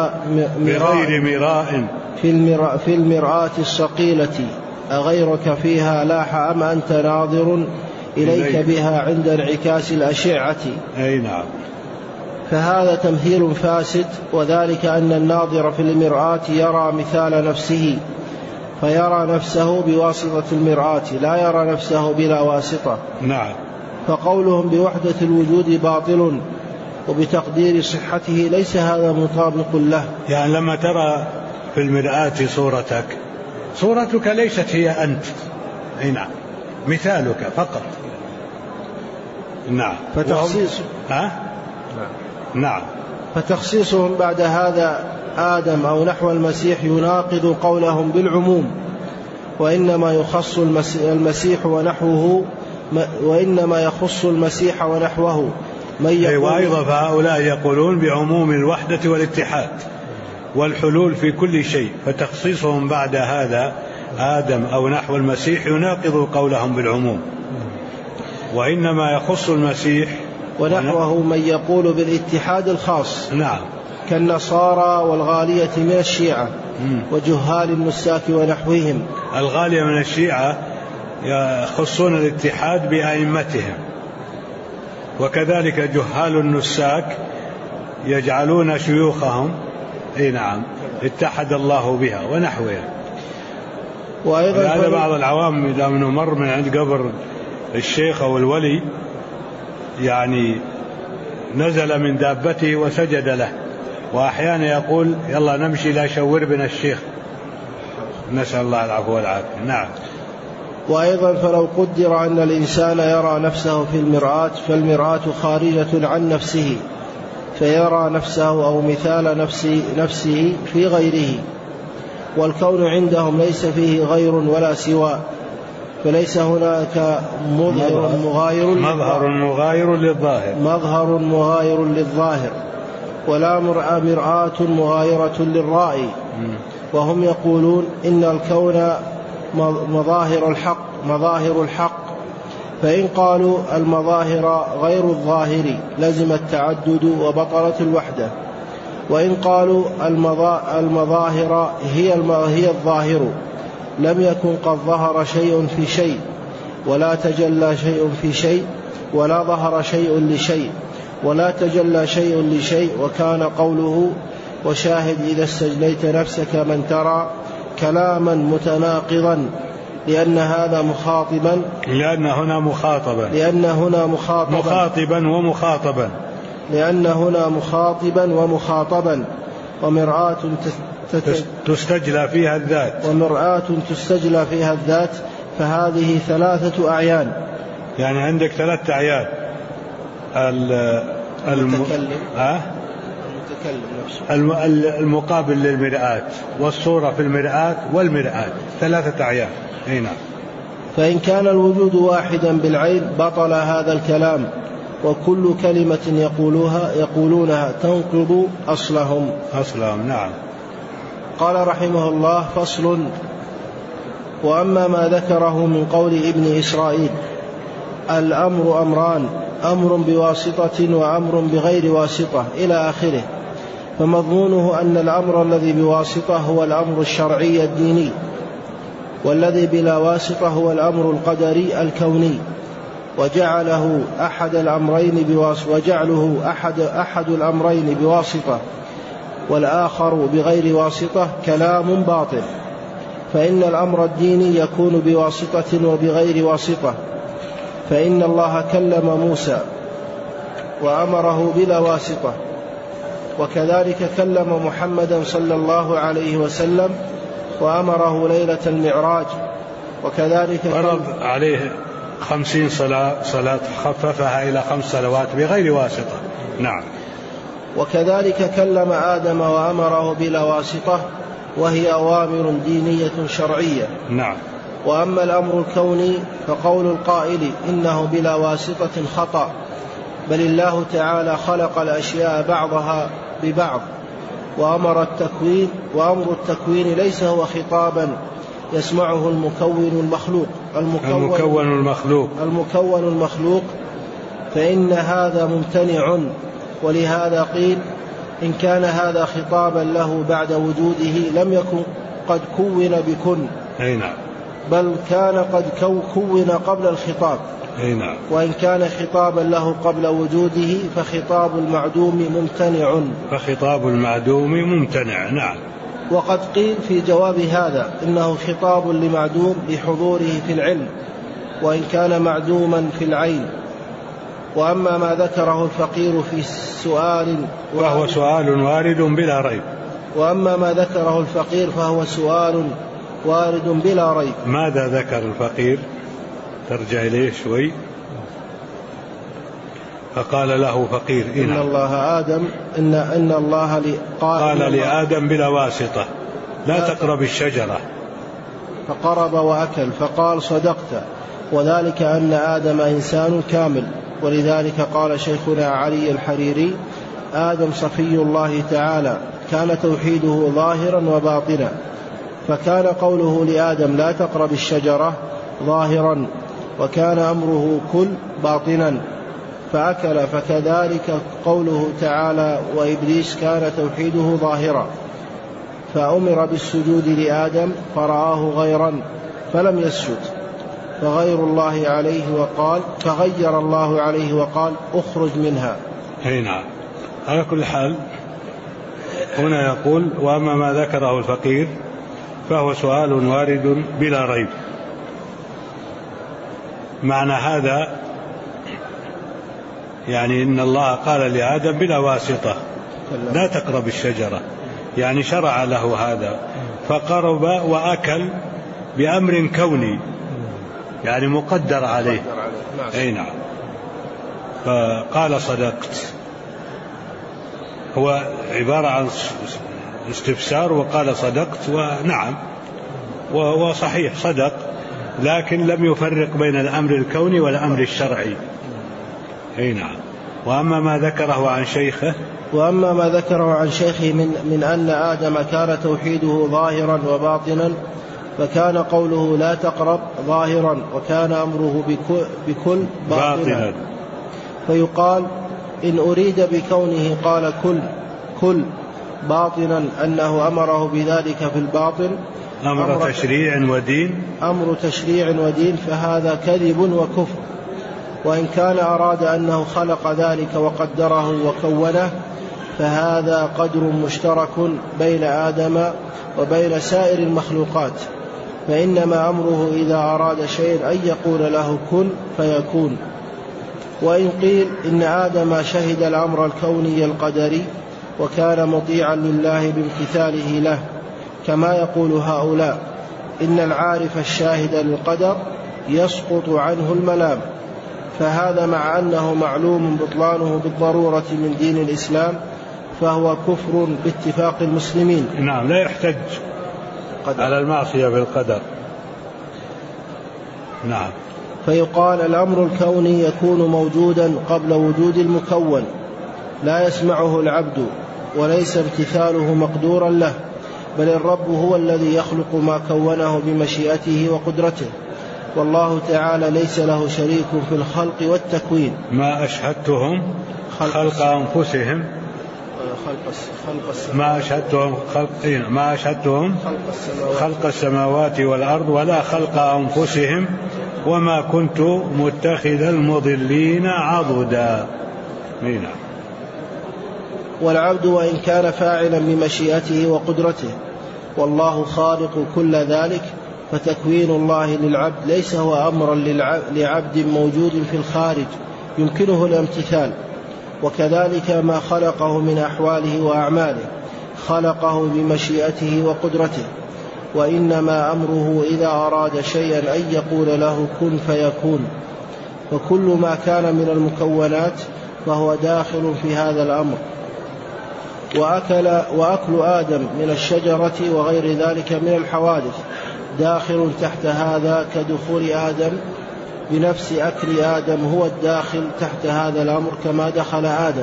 مراء في المرآة الصقيلة أغيرك فيها لاح أم أنت ناظر إليك بها عند انعكاس الأشعة. أي نعم. فهذا تمثيل فاسد، وذلك أن الناظر في المرآة يرى مثال نفسه، فيرى نفسه بواسطة المرآة، لا يرى نفسه بلا واسطة. نعم. فقولهم بوحدة الوجود باطل، وبتقدير صحته ليس هذا مطابق له. يعني لما ترى في المرآة صورتك ليست هي أنت. أي نعم، مثالك فقط. نعم. نعم. فتخصيصهم بعد هذا آدم أو نحو المسيح يناقض قولهم بالعموم، وإنما يخص المسيح ونحوه من يقول. وأيضا فهؤلاء يقولون بعموم الوحدة والاتحاد والحلول في كل شيء، فتخصيصهم بعد هذا آدم أو نحو المسيح يناقض قولهم بالعموم، وإنما يخص المسيح ونحوه من يقول بالاتحاد الخاص. نعم. كالنصارى والغالية من الشيعة وجهال النساك ونحوهم. الغالية من الشيعة يخصون الاتحاد بأئمتهم، وكذلك جهال النساك يجعلون شيوخهم نعم اتحد الله بها ونحوها. وهذا بعض العوام إذا مر من عند قبر الشيخ أو الولي يعني نزل من دابته وسجد له وأحيانا يقول يلا نمشي لا شور بنا الشيخ، نسأل الله العفو والعافية. نعم. وأيضا فلو قدر أن الإنسان يرى نفسه في المرآة فالمرآة خارجة عن نفسه، فيرى نفسه أو مثال نفسه في غيره، والكون عندهم ليس فيه غير ولا سواء، فليس هناك مظهر مغاير للظاهر ولا مرآة مغايرة للرائي. وهم يقولون إن الكون مظاهر الحق، فإن قالوا المظاهر غير الظاهر لزم التعدد وبطلت الوحدة، وإن قالوا المظاهر هي الظاهر لم يكن قد ظهر شيء في شيء ولا تجلى شيء في شيء ولا ظهر شيء لشيء ولا تجلى شيء لشيء، وكان قوله وشاهد إذا استجليت نفسك من ترى كلاما متناقضا، لأن هنا مخاطبا ومرآة تستجلى فيها الذات، فهذه 3 أعيان. يعني عندك 3 أعيان، المتكلم نفسه، المقابل للمرآة، والصورة في المرآة، والمرآة، 3 أعيان. نعم. فإن كان الوجود واحدا بالعين بطل هذا الكلام، وكل كلمة يقولونها تنقض أصلهم. نعم. قال رحمه الله: فصل. وأما ما ذكره من قول ابن إسرائيل الأمر أمران، أمر بواسطة وأمر بغير واسطة إلى آخره، فمضمونه أن الأمر الذي بواسطة هو الأمر الشرعي الديني، والذي بلا واسطة هو الأمر القدري الكوني، وجعله أحد الأمرين بواسطة والآخر بغير واسطة كلام باطل، فإن الأمر الديني يكون بواسطة وبغير واسطة، فإن الله كلم موسى وأمره بلا واسطة، وكذلك كلم محمدا صلى الله عليه وسلم وأمره ليلة المعراج، وكذلك فرض عليه 50 صلاة خففها إلى 5 صلوات بغير واسطة. نعم. وكذلك كلم آدم وأمره بلا واسطة، وهي أوامر دينية شرعية. نعم. وأما الأمر الكوني فقول القائل إنه بلا واسطة خطأ، بل الله تعالى خلق الأشياء بعضها ببعض وأمر التكوين، وأمر التكوين ليس هو خطابا يسمعه المكون المخلوق، فإن هذا ممتنع. ولهذا قيل إن كان هذا خطابا له بعد وجوده لم يكن قد كون بكن، بل كان قد كون قبل الخطاب. وإن كان خطابا له قبل وجوده فخطاب المعدوم ممتنع. نعم. وقد قيل في جواب هذا إنه خطاب لمعدوم بحضوره في العلم، وإن كان معدوما في العين. وأما ما ذكره الفقير في سؤال وهو سؤال وارد بلا ريب. وأما ما ذكره الفقير فهو سؤال وارد بلا ريب. ماذا ذكر الفقير؟ ترجع إليه شوي. فقال له فقير إن الله آدم إن الله قال لآدم بلا واسطة لا تقرب الشجرة، فقرب وأكل، فقال صدقت، وذلك أن آدم إنسان كامل. ولذلك قال شيخنا علي الحريري آدم صفي الله تعالى، كان توحيده ظاهرا وباطنا، فكان قوله لآدم لا تقرب الشجرة ظاهرا، وكان أمره كل باطنا فأكل. فكذلك قوله تعالى وإبليس كان توحيده ظاهرا، فأمر بالسجود لآدم فرآه غيرا فلم يسجد، فغير الله عليه وقال اخرج منها. نعم. على كل حال هنا يقول وأما ما ذكره الفقير فهو سؤال وارد بلا ريب. معنى هذا يعني إن الله قال لآدم بلا واسطة، لا تقرب الشجرة، يعني شرع له هذا فقرب وأكل بأمر كوني يعني مقدر عليه. أي نعم. فقال صدقت، هو عبارة عن استفسار وقال صدقت، ونعم وصحيح صدق، لكن لم يفرق بين الأمر الكوني والأمر الشرعي. أي نعم. وأما ما ذكره عن شيخه من أن آدم كان توحيده ظاهرا وباطنا، فكان قوله لا تقرب ظاهرا وكان أمره بكل باطنا. فيقال إن أريد بكونه قال كل باطنا أنه أمره بذلك في الباطن أمر تشريع ودين، فهذا كذب وكفر. وإن كان أراد أنه خلق ذلك وقدره وكونه، فهذا قدر مشترك بين آدم وبين سائر المخلوقات، فإنما أمره إذا أراد شيء أن يقول له كن فيكون. وإن قيل إن آدم شهد الأمر الكوني القدري وكان مطيعا لله بامتثاله له، كما يقول هؤلاء إن العارف الشاهد للقدر يسقط عنه الملام، فهذا مع أنه معلوم بطلانه بالضرورة من دين الإسلام، فهو كفر باتفاق المسلمين. نعم، لا يحتج على المعصية بالقدر. نعم. فيقال الأمر الكوني يكون موجودا قبل وجود المكون، لا يسمعه العبد وليس امتثاله مقدورا له، بل الرب هو الذي يخلق ما كونه بمشيئته وقدرته، والله تعالى ليس له شريك في الخلق والتكوين. ما أشهدتهم خلق أنفسهم ما أشهدتهم خلق السماوات والأرض ولا خلق أنفسهم وما كنت متخذ المضلين عضدا. والعبد وإن كان فاعلا بمشيئته وقدرته والله خالق كل ذلك، فتكوين الله للعبد ليس هو أمرا لعبد موجود في الخارج يمكنه الامتثال. وكذلك ما خلقه من أحواله وأعماله خلقه بمشيئته وقدرته، وإنما أمره إذا أراد شيئا أن يقول له كن فيكون. فكل ما كان من المكونات فهو داخل في هذا الأمر. وأكل آدم من الشجرة وغير ذلك من الحوادث داخل تحت هذا، كدخول آدم بنفس أكل آدم هو الداخل تحت هذا الأمر كما دخل آدم.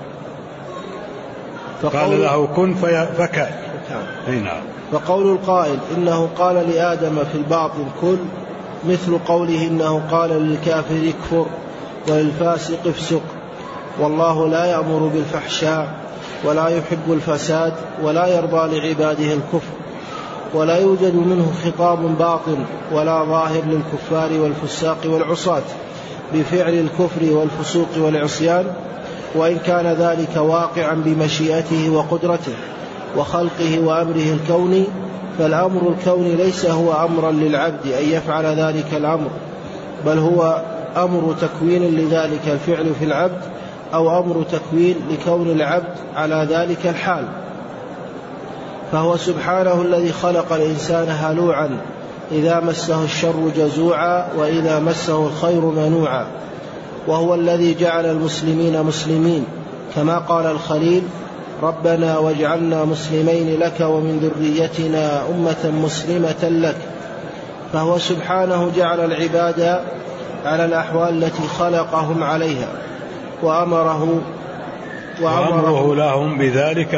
قال له كن فكان. فقول القائل إنه قال لآدم في الباطن كن، مثل قوله إنه قال للكافر اكفر وللفاسق افسق. والله لا يأمر بالفحشاء ولا يحب الفساد ولا يرضى لعباده الكفر، ولا يوجد منه خطاب باطن ولا ظاهر للكفار والفساق والعصاة بفعل الكفر والفسوق والعصيان، وإن كان ذلك واقعا بمشيئته وقدرته وخلقه وأمره الكوني، فالأمر الكوني ليس هو أمرا للعبد أن يفعل ذلك الأمر، بل هو أمر تكوين لذلك الفعل في العبد، أو أمر تكوين لكون العبد على ذلك الحال. فهو سبحانه الذي خلق الإنسان هلوعا إذا مسه الشر جزوعا وإذا مسه الخير منوعا، وهو الذي جعل المسلمين مسلمين، كما قال الخليل ربنا واجعلنا مسلمين لك ومن ذريتنا أمة مسلمة لك. فهو سبحانه جعل العباد على الأحوال التي خلقهم عليها، وأمره لهم بذلك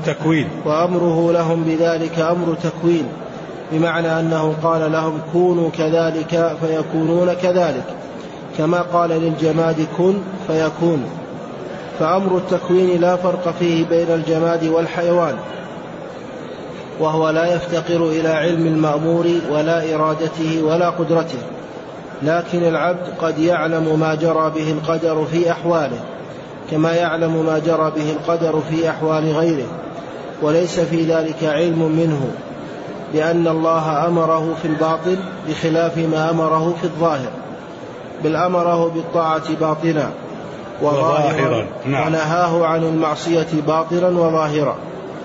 أمر تكوين، بمعنى أنه قال لهم كونوا كذلك فيكونون كذلك، كما قال للجماد كن فيكون. فأمر التكوين لا فرق فيه بين الجماد والحيوان، وهو لا يفتقر إلى علم المأمور ولا إرادته ولا قدرته، لكن العبد قد يعلم ما جرى به القدر في أحواله كما يعلم ما جرى به القدر في أحوال غيره، وليس في ذلك علم منه، لأن الله أمره في الباطن بخلاف ما أمره في الظاهر، بل أمره بالطاعة باطنا، وظاهرا ونهاه عن المعصية باطنا وظاهرا،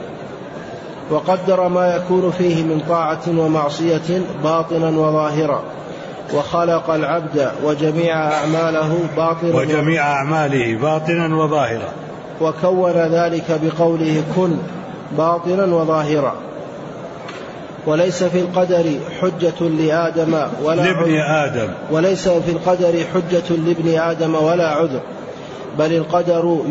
وقدر ما يكون فيه من طاعة ومعصية باطنا وظاهرا، وخلق العبد وجميع أعماله باطنا وظاهرا، وكون ذلك بقوله كن باطنا وظاهرا. وليس في القدر حجة لآدم لابن آدم ولا عذر، بل القدر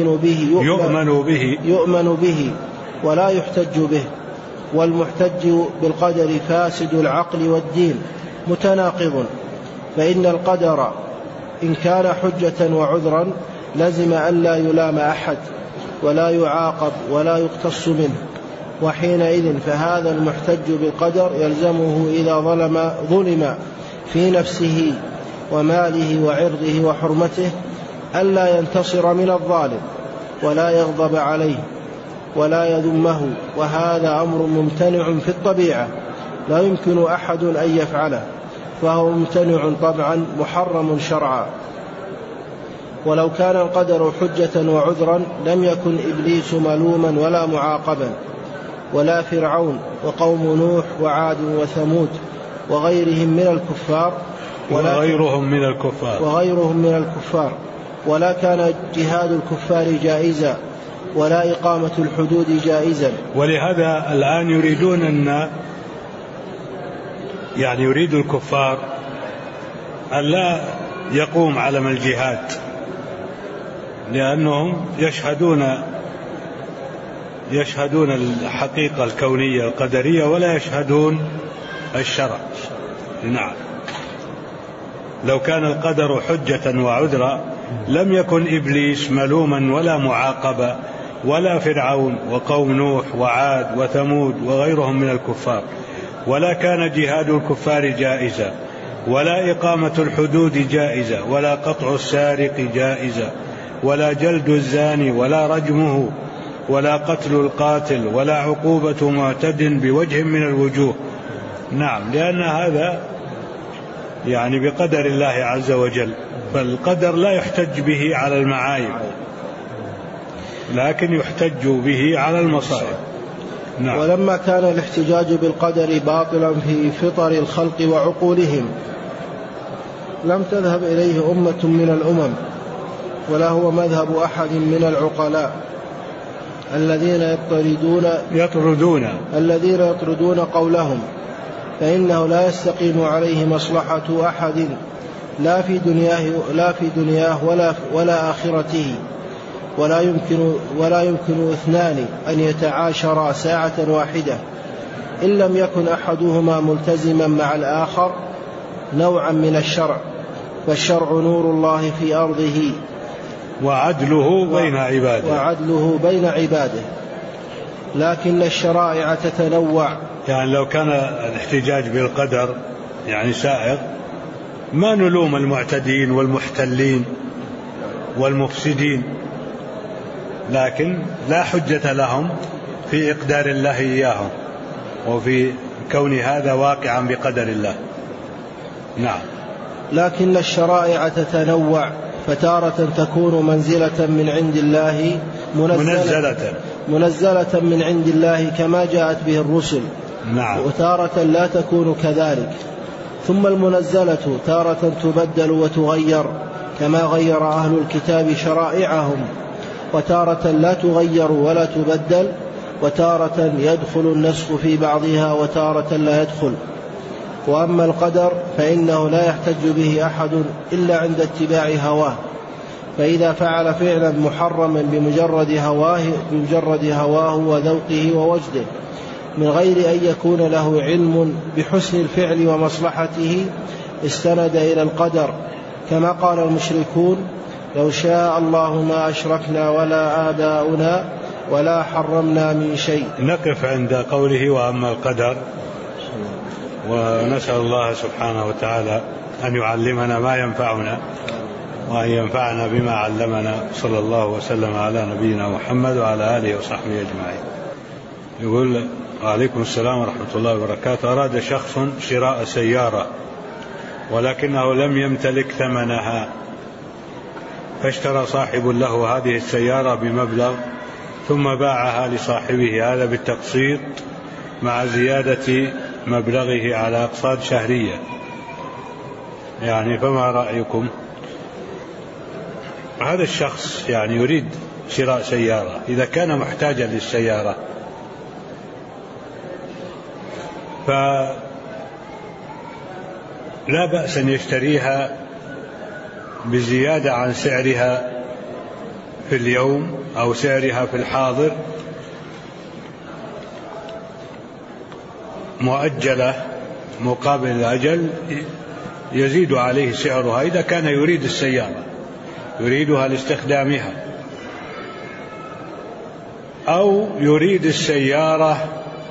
يؤمن به ولا يحتج به، والمحتج بالقدر فاسد العقل والدين متناقض، فإن القدر إن كان حجة وعذرا لزم ألا يلام أحد ولا يعاقب ولا يقتص منه، وحينئذ فهذا المحتج بالقدر يلزمه إذا ظلم في نفسه وماله وعرضه وحرمته ألا ينتصر من الظالم ولا يغضب عليه ولا يذمه، وهذا أمر ممتنع في الطبيعة لا يمكن أحد أن يفعله، فهو ممتنع طبعا محرم شرعا. ولو كان القدر حجة وعذرا لم يكن إبليس ملوما ولا معاقبا، ولا فرعون وقوم نوح وعاد وثمود وغيرهم من الكفار، ولا كان جهاد الكفار جائزا، ولا إقامة الحدود جائزا. ولهذا الآن يريد الكفار ألا يقوم علم الجهاد، لأنهم يشهدون الحقيقة الكونية القدرية ولا يشهدون الشرع. نعم، لو كان القدر حجة وعذرا لم يكن إبليس ملوما ولا معاقبا، ولا فرعون وقوم نوح وعاد وثمود وغيرهم من الكفار، ولا كان جهاد الكفار جائزا، ولا إقامة الحدود جائزة، ولا قطع السارق جائزة، ولا جلد الزاني، ولا رجمه، ولا قتل القاتل، ولا عقوبة معتد بوجه من الوجوه. نعم، لأن هذا بقدر الله عز وجل، فالقدر لا يحتج به على المعايب، لكن يحتج به على المصائب. نعم. ولما كان الاحتجاج بالقدر باطلا في فطر الخلق وعقولهم لم تذهب إليه أمة من الأمم، ولا هو مذهب أحد من العقلاء الذين يطردون قولهم، فإنه لا يستقيم عليه مصلحة أحد لا في دنياه ولا آخرته، ولا يمكن اثنان أن يتعاشرا ساعة واحدة إن لم يكن أحدهما ملتزما مع الآخر نوعا من الشرع، فالشرع نور الله في أرضه وعدله بين عباده، لكن الشرائع تتنوع. لو كان الاحتجاج بالقدر سائغ ما نلوم المعتدين والمحتلين والمفسدين، لكن لا حجة لهم في إقدار الله إياهم وفي كون هذا واقعا بقدر الله. نعم. لكن الشرائع تتنوع، فتارة تكون منزلة من عند الله منزلة من عند الله كما جاءت به الرسل. نعم. وتارة لا تكون كذلك، ثم المنزلة تارة تبدل وتغير كما غير أهل الكتاب شرائعهم، وتارة لا تغير ولا تبدل، وتارة يدخل النسخ في بعضها وتارة لا يدخل. وأما القدر فإنه لا يحتج به أحد إلا عند اتباع هواه، فإذا فعل فعلا محرما بمجرد هواه وذوقه ووجده من غير أن يكون له علم بحسن الفعل ومصلحته استند إلى القدر، كما قال المشركون لو شاء الله ما أشركنا ولا آباؤنا ولا حرمنا من شيء. نقف عند قوله وأما القدر، ونسأل الله سبحانه وتعالى أن يعلمنا ما ينفعنا وأن ينفعنا بما علمنا. صلى الله وسلم على نبينا محمد وعلى آله وصحبه أجمعين. يقول: وعليكم السلام ورحمة الله وبركاته. أراد شخص شراء سيارة ولكنه لم يمتلك ثمنها، فاشترى صاحب له هذه السيارة بمبلغ ثم باعها لصاحبه هذا بالتقسيط مع زيادة مبلغه على أقساط شهرية، يعني فما رأيكم؟ هذا الشخص يعني يريد شراء سيارة، إذا كان محتاجا للسيارة فلا بأس أن يشتريها بزيادة عن سعرها في اليوم أو سعرها في الحاضر مؤجلة مقابل الأجل يزيد عليه سعرها إذا كان يريد السيارة يريدها لاستخدامها، أو يريد السيارة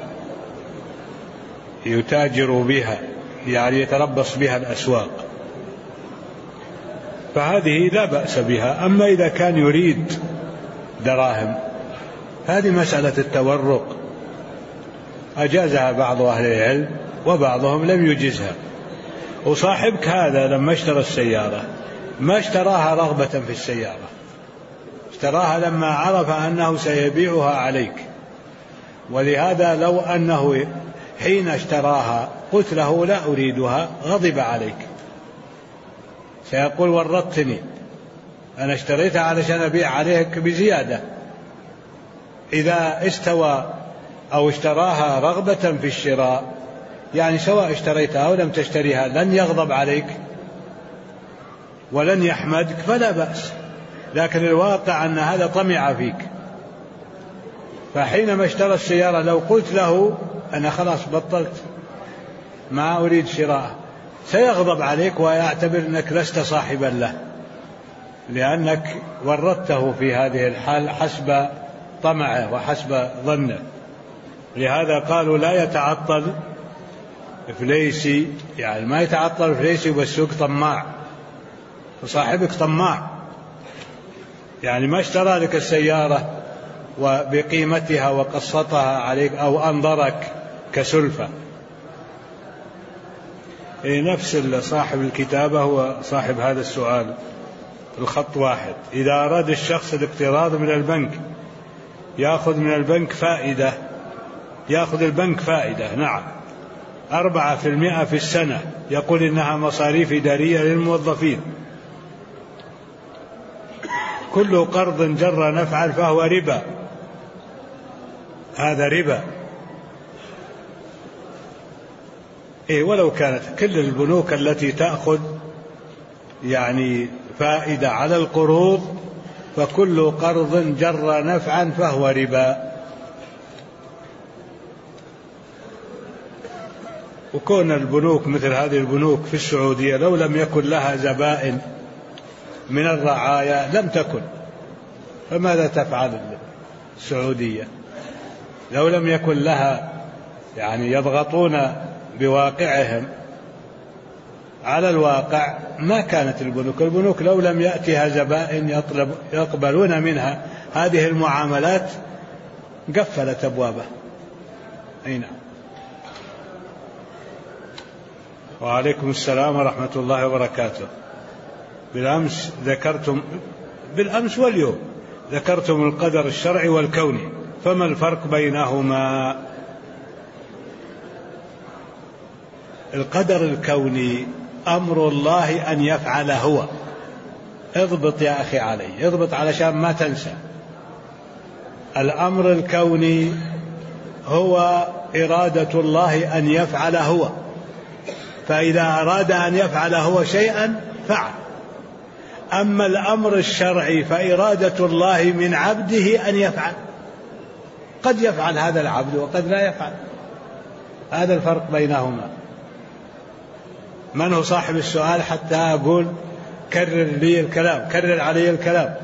يتاجر بها يعني يتربص بها الأسواق، فهذه لا بأس بها. أما إذا كان يريد دراهم هذه مسألة التورق أجازها بعض أهل العلم وبعضهم لم يجزها. وصاحبك هذا لما اشترى السيارة ما اشتراها رغبة في السيارة، اشتراها لما عرف أنه سيبيعها عليك، ولهذا لو أنه حين اشتراها قلت له لا أريدها غضب عليك، سيقول ورطتني، أنا اشتريتها علشان أبيع عليك بزيادة. إذا استوى أو اشتراها رغبة في الشراء يعني سواء اشتريتها أو لم تشتريها لن يغضب عليك ولن يحمدك فلا بأس، لكن الواقع أن هذا طمع فيك، فحينما اشترى السيارة لو قلت له أنا خلاص بطلت ما أريد شراء سيغضب عليك ويعتبر أنك لست صاحبا له، لأنك ورطته في هذه الحال حسب طمعه وحسب ظنه. لهذا قالوا لا يتعطل فليسي، يعني ما يتعطل فليسي والسوق طماع، فصاحبك طماع يعني ما اشترى لك السيارة وبقيمتها وقسطها عليك أو أنظرك كسلفة. نفس صاحب الكتابة هو صاحب هذا السؤال الخط واحد. إذا أراد الشخص الاقتراض من البنك يأخذ من البنك فائدة، يأخذ البنك فائدة نعم 4% في السنة، يقول إنها مصاريف إدارية للموظفين، كل قرض جر نفعا فهو ربا، هذا ربا. ولو كانت كل البنوك التي تأخذ يعني فائدة على القروض فكل قرض جر نفعا فهو ربا. وكون البنوك مثل هذه البنوك في السعودية لو لم يكن لها زبائن من الرعايا لم تكن، فماذا تفعل السعودية لو لم يكن لها يعني يضغطون بواقعهم على الواقع ما كانت البنوك لو لم يأتها زبائن يقبلون منها هذه المعاملات قفلت أبوابها. أي نعم. وعليكم السلام ورحمة الله وبركاته. بالأمس واليوم ذكرتم القدر الشرعي والكوني، فما الفرق بينهما؟ القدر الكوني أمر الله أن يفعل هو، اضبط يا أخي علي، اضبط علشان ما تنسى. الأمر الكوني هو إرادة الله أن يفعل هو، فإذا أراد أن يفعل هو شيئا فعل. أما الأمر الشرعي فإرادة الله من عبده أن يفعل، قد يفعل هذا العبد وقد لا يفعل، هذا الفرق بينهما. من هو صاحب السؤال حتى أقول كرر لي الكلام، كرر علي الكلام.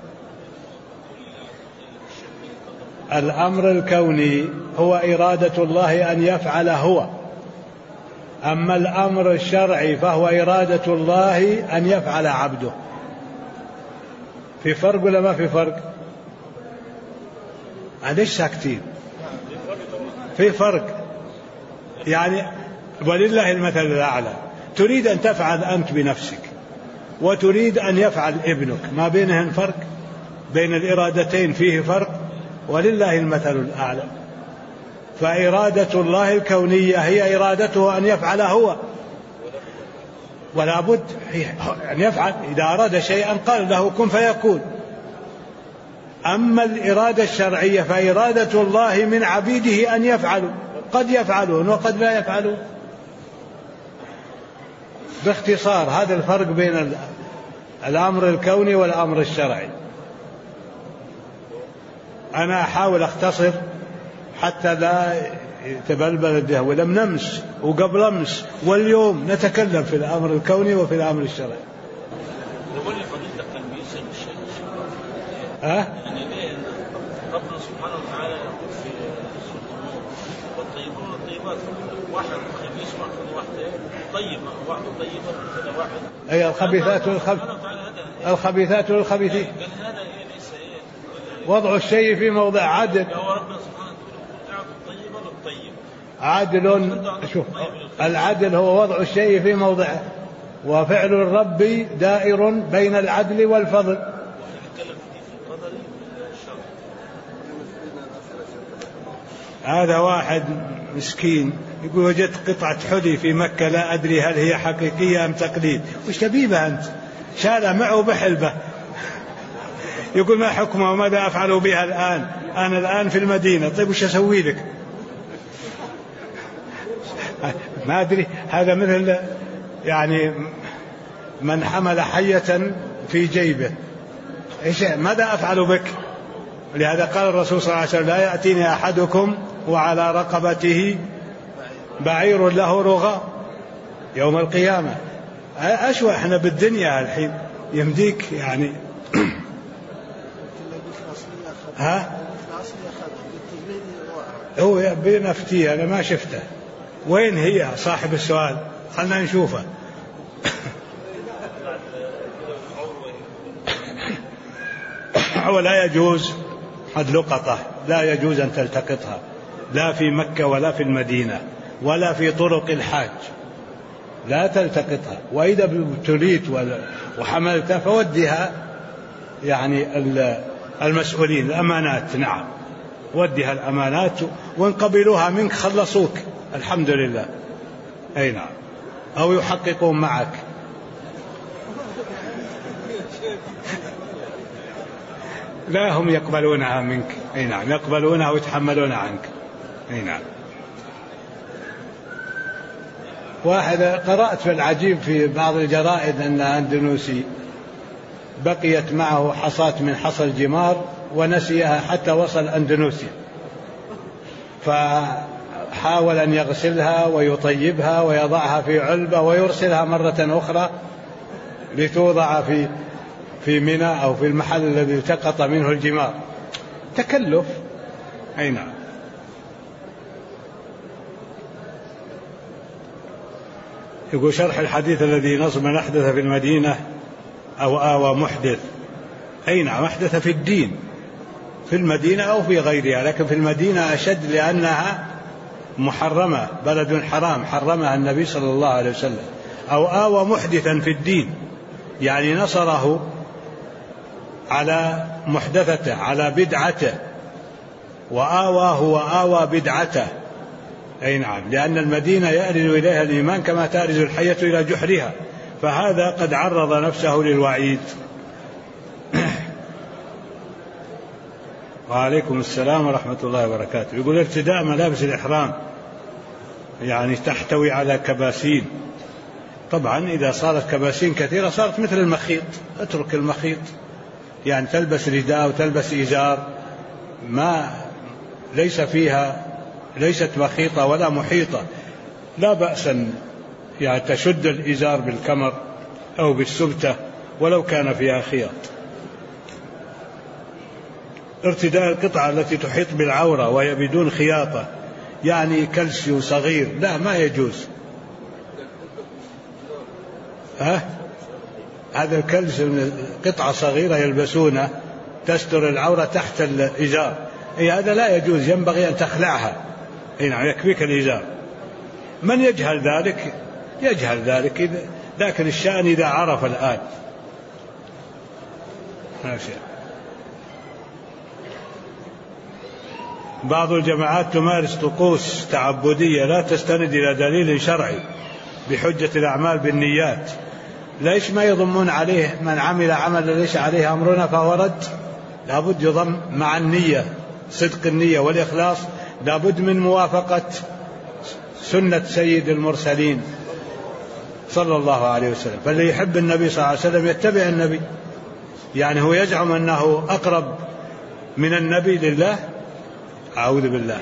الأمر الكوني هو إرادة الله أن يفعل هو، أما الأمر الشرعي فهو إرادة الله أن يفعل عبده. في فرق ولا ما في فرق؟ ليش ساكتين؟ في فرق، يعني ولله المثل الأعلى. تريد أن تفعل أنت بنفسك وتريد أن يفعل ابنك، ما بينهن فرق، بين الإرادتين فيه فرق، ولله المثل الأعلى. فإرادة الله الكونية هي إرادته أن يفعل هو، ولا بد أن يفعل. إذا أراد شيئا قال له كن فيكون. أما الإرادة الشرعية فإرادة الله من عبيده أن يفعلوا، قد يفعلون وقد لا يفعلون. باختصار هذا الفرق بين الأمر الكوني والأمر الشرعي. أنا أحاول أختصر حتى لا يتبلبل الدهو. ولم نمس وقبل أمس واليوم نتكلم في الأمر الكوني وفي الأمر الشرعي. ربنا سبحانه وتعالى يقول في سورة النور والطيبون والطيبات واحد خبيث واحد طيب واحد طيبة كذا واحد. أي الخبيثات للخبيثين. هذا ليس وضع الشيء في موضع عدل. هو ربنا سبحانه وتعالى الطيب للطيب. عدل. شوف العدل هو وضع الشيء في موضعه، وفعل الرب دائر بين العدل والفضل. هذا واحد مسكين يقول وجدت قطعة حلي في مكة لا أدري هل هي حقيقية أم تقليد. وش تبيبها أنت؟ شالها معه بحلبة. يقول ما حكمها وماذا أفعل بها الآن؟ أنا الآن في المدينة. طيب وش أسوي لك؟ ما أدري. هذا مثل يعني من حمل حية في جيبه. إيش ماذا أفعل بك؟ لهذا قال الرسول صلى الله عليه وسلم لا يأتيني أحدكم وعلى رقبته بعير له رغاء يوم القيامة. أشوى احنا بالدنيا الحين يمديك يعني ها هو بنفتيه. أنا ما شفته. وين هي صاحب السؤال؟ خلنا نشوفه. ولا يجوز حد لقطة، لا يجوز أن تلتقطها لا في مكة ولا في المدينة ولا في طرق الحاج، لا تلتقطها. وإذا ابتليت وحملتها فوديها يعني المسؤولين الأمانات. نعم وديها الأمانات، وإن قبلوها منك خلصوك الحمد لله. أي نعم. أو يحققون معك. لا هم يقبلونها منك. أي نعم يقبلونها ويتحملون عنك. أي نعم. واحد قرأت في العجيب في بعض الجرائد أن أندونيسي بقيت معه حصاة من حصى الجمار ونسيها حتى وصل أندونيسيا، فحاول أن يغسلها ويطيبها ويضعها في علبة ويرسلها مرة أخرى لتوضع في منى أو في المحل الذي التقط منه الجمار. تكلف. أي نعم. يقول شرح الحديث الذي نصب من أحدث في المدينة أو آوى محدث. أي نعم أحدث في الدين في المدينة أو في غيرها، لكن في المدينة أشد لأنها محرمة، بلد حرام حرمها النبي صلى الله عليه وسلم. أو آوى محدثا في الدين يعني نصره على محدثته على بدعته، وآواه وآوى بدعته. أي نعم. لأن المدينة يأرز إليها الإيمان كما تأرز الحية إلى جحرها، فهذا قد عرض نفسه للوعيد. وعليكم السلام ورحمة الله وبركاته. يقول ارتداء ملابس الإحرام يعني تحتوي على كباسين. طبعا إذا صارت كباسين كثيرة صارت مثل المخيط. اترك المخيط، يعني تلبس رداء وتلبس إزار ما ليس فيها، ليست مخيطة ولا محيطة، لا بأس أن يعني تشد الإزار بالكمر أو بالسبتة ولو كان فيها خياط. ارتداء القطعة التي تحيط بالعورة وهي بدون خياطة يعني كلسيو صغير، لا ما يجوز. هذا الكلسيو قطعة صغيرة يلبسونه تستر العورة تحت الإزار. هذا لا يجوز، ينبغي أن تخلعها. نعم يكفيك الإزار. من يجهل ذلك يجهل ذلك، لكن الشأن إذا عرف الآن ماشي. بعض الجماعات تمارس طقوس تعبدية لا تستند إلى دليل شرعي بحجة الأعمال بالنيات، ليش ما يضمون عليه من عمل عملا ليس عليه أمرنا فهو رد؟ لابد يضم مع النية، صدق النية والإخلاص، لابد من موافقة سنة سيد المرسلين صلى الله عليه وسلم. فاللي يحب النبي صلى الله عليه وسلم يتبع النبي، يعني هو يزعم أنه أقرب من النبي لله، أعوذ بالله.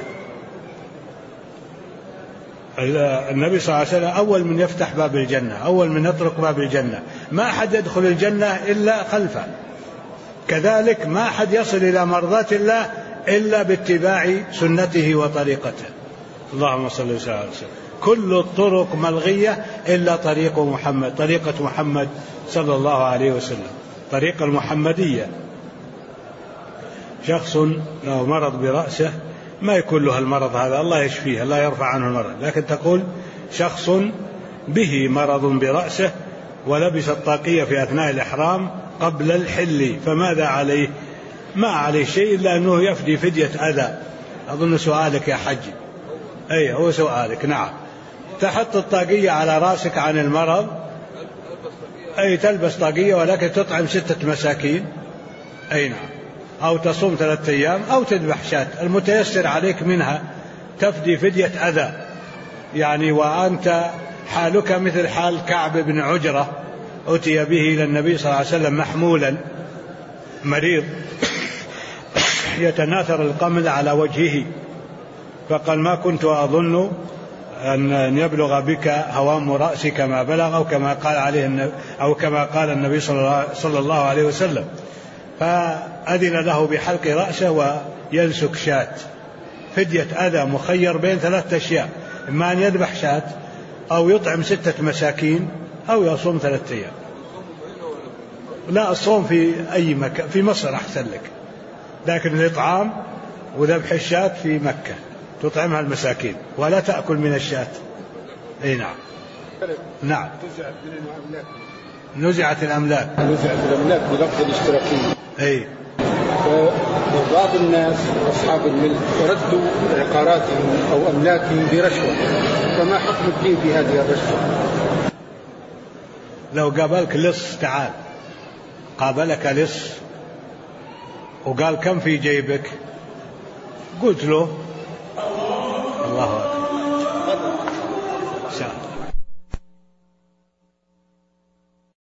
النبي صلى الله عليه وسلم أول من يفتح باب الجنة، أول من يطرق باب الجنة، ما أحد يدخل الجنة إلا خلفه، كذلك ما أحد يصل إلى مرضاة الله إلا باتباع سنته وطريقته. اللهم صل وسلم على وسلم. كل الطرق ملغية إلا طريق محمد، طريقة محمد صلى الله عليه وسلم، طريقة المحمدية. شخص له مرض برأسه ما يكون له المرض هذا، الله يشفيه، الله يرفع عنه المرض، لكن تقول شخص به مرض برأسه ولبس الطاقية في أثناء الإحرام قبل الحل، فماذا عليه؟ ما عليه شيء إلا أنه يفدي فدية أذى. أظن سؤالك يا حج، أي هو سؤالك، نعم. تحط الطاقية على رأسك عن المرض، أي تلبس طاقية ولكن تطعم 6 مساكين، أي نعم، أو تصوم 3 أيام أو تذبح شاة، المتيسر عليك منها تفدي فدية أذى يعني. وأنت حالك مثل حال كعب بن عجرة، أتي به إلى النبي صلى الله عليه وسلم محمولا مريض يتناثر القمل على وجهه، فقال ما كنت أظن أن يبلغ بك هوام رأسك كما بلغ، أو كما قال النبي صلى الله عليه وسلم. فأذن له بحلق رأسه وينسك شاة، فدية أذى، مخير بين 3 أشياء، إما أن يذبح شاة أو يطعم 6 مساكين أو يصوم 3 أيام. لا، الصوم في أي مكان، في مصر أحسن لك، لكن الإطعام وذبح الشاة في مكة تطعمها المساكين ولا تأكل من الشاة. أي نعم. نعم. نزعت الأملاك بلفظ الاشتراكية. أي. فبعض الناس أصحاب الملك ردوا عقاراتهم أو أملاكهم برشوة، فما حكم الدين في هذه الرشوة؟ لو قابلك لص، تعال قابلك لص وقال كم في جيبك؟ قلت له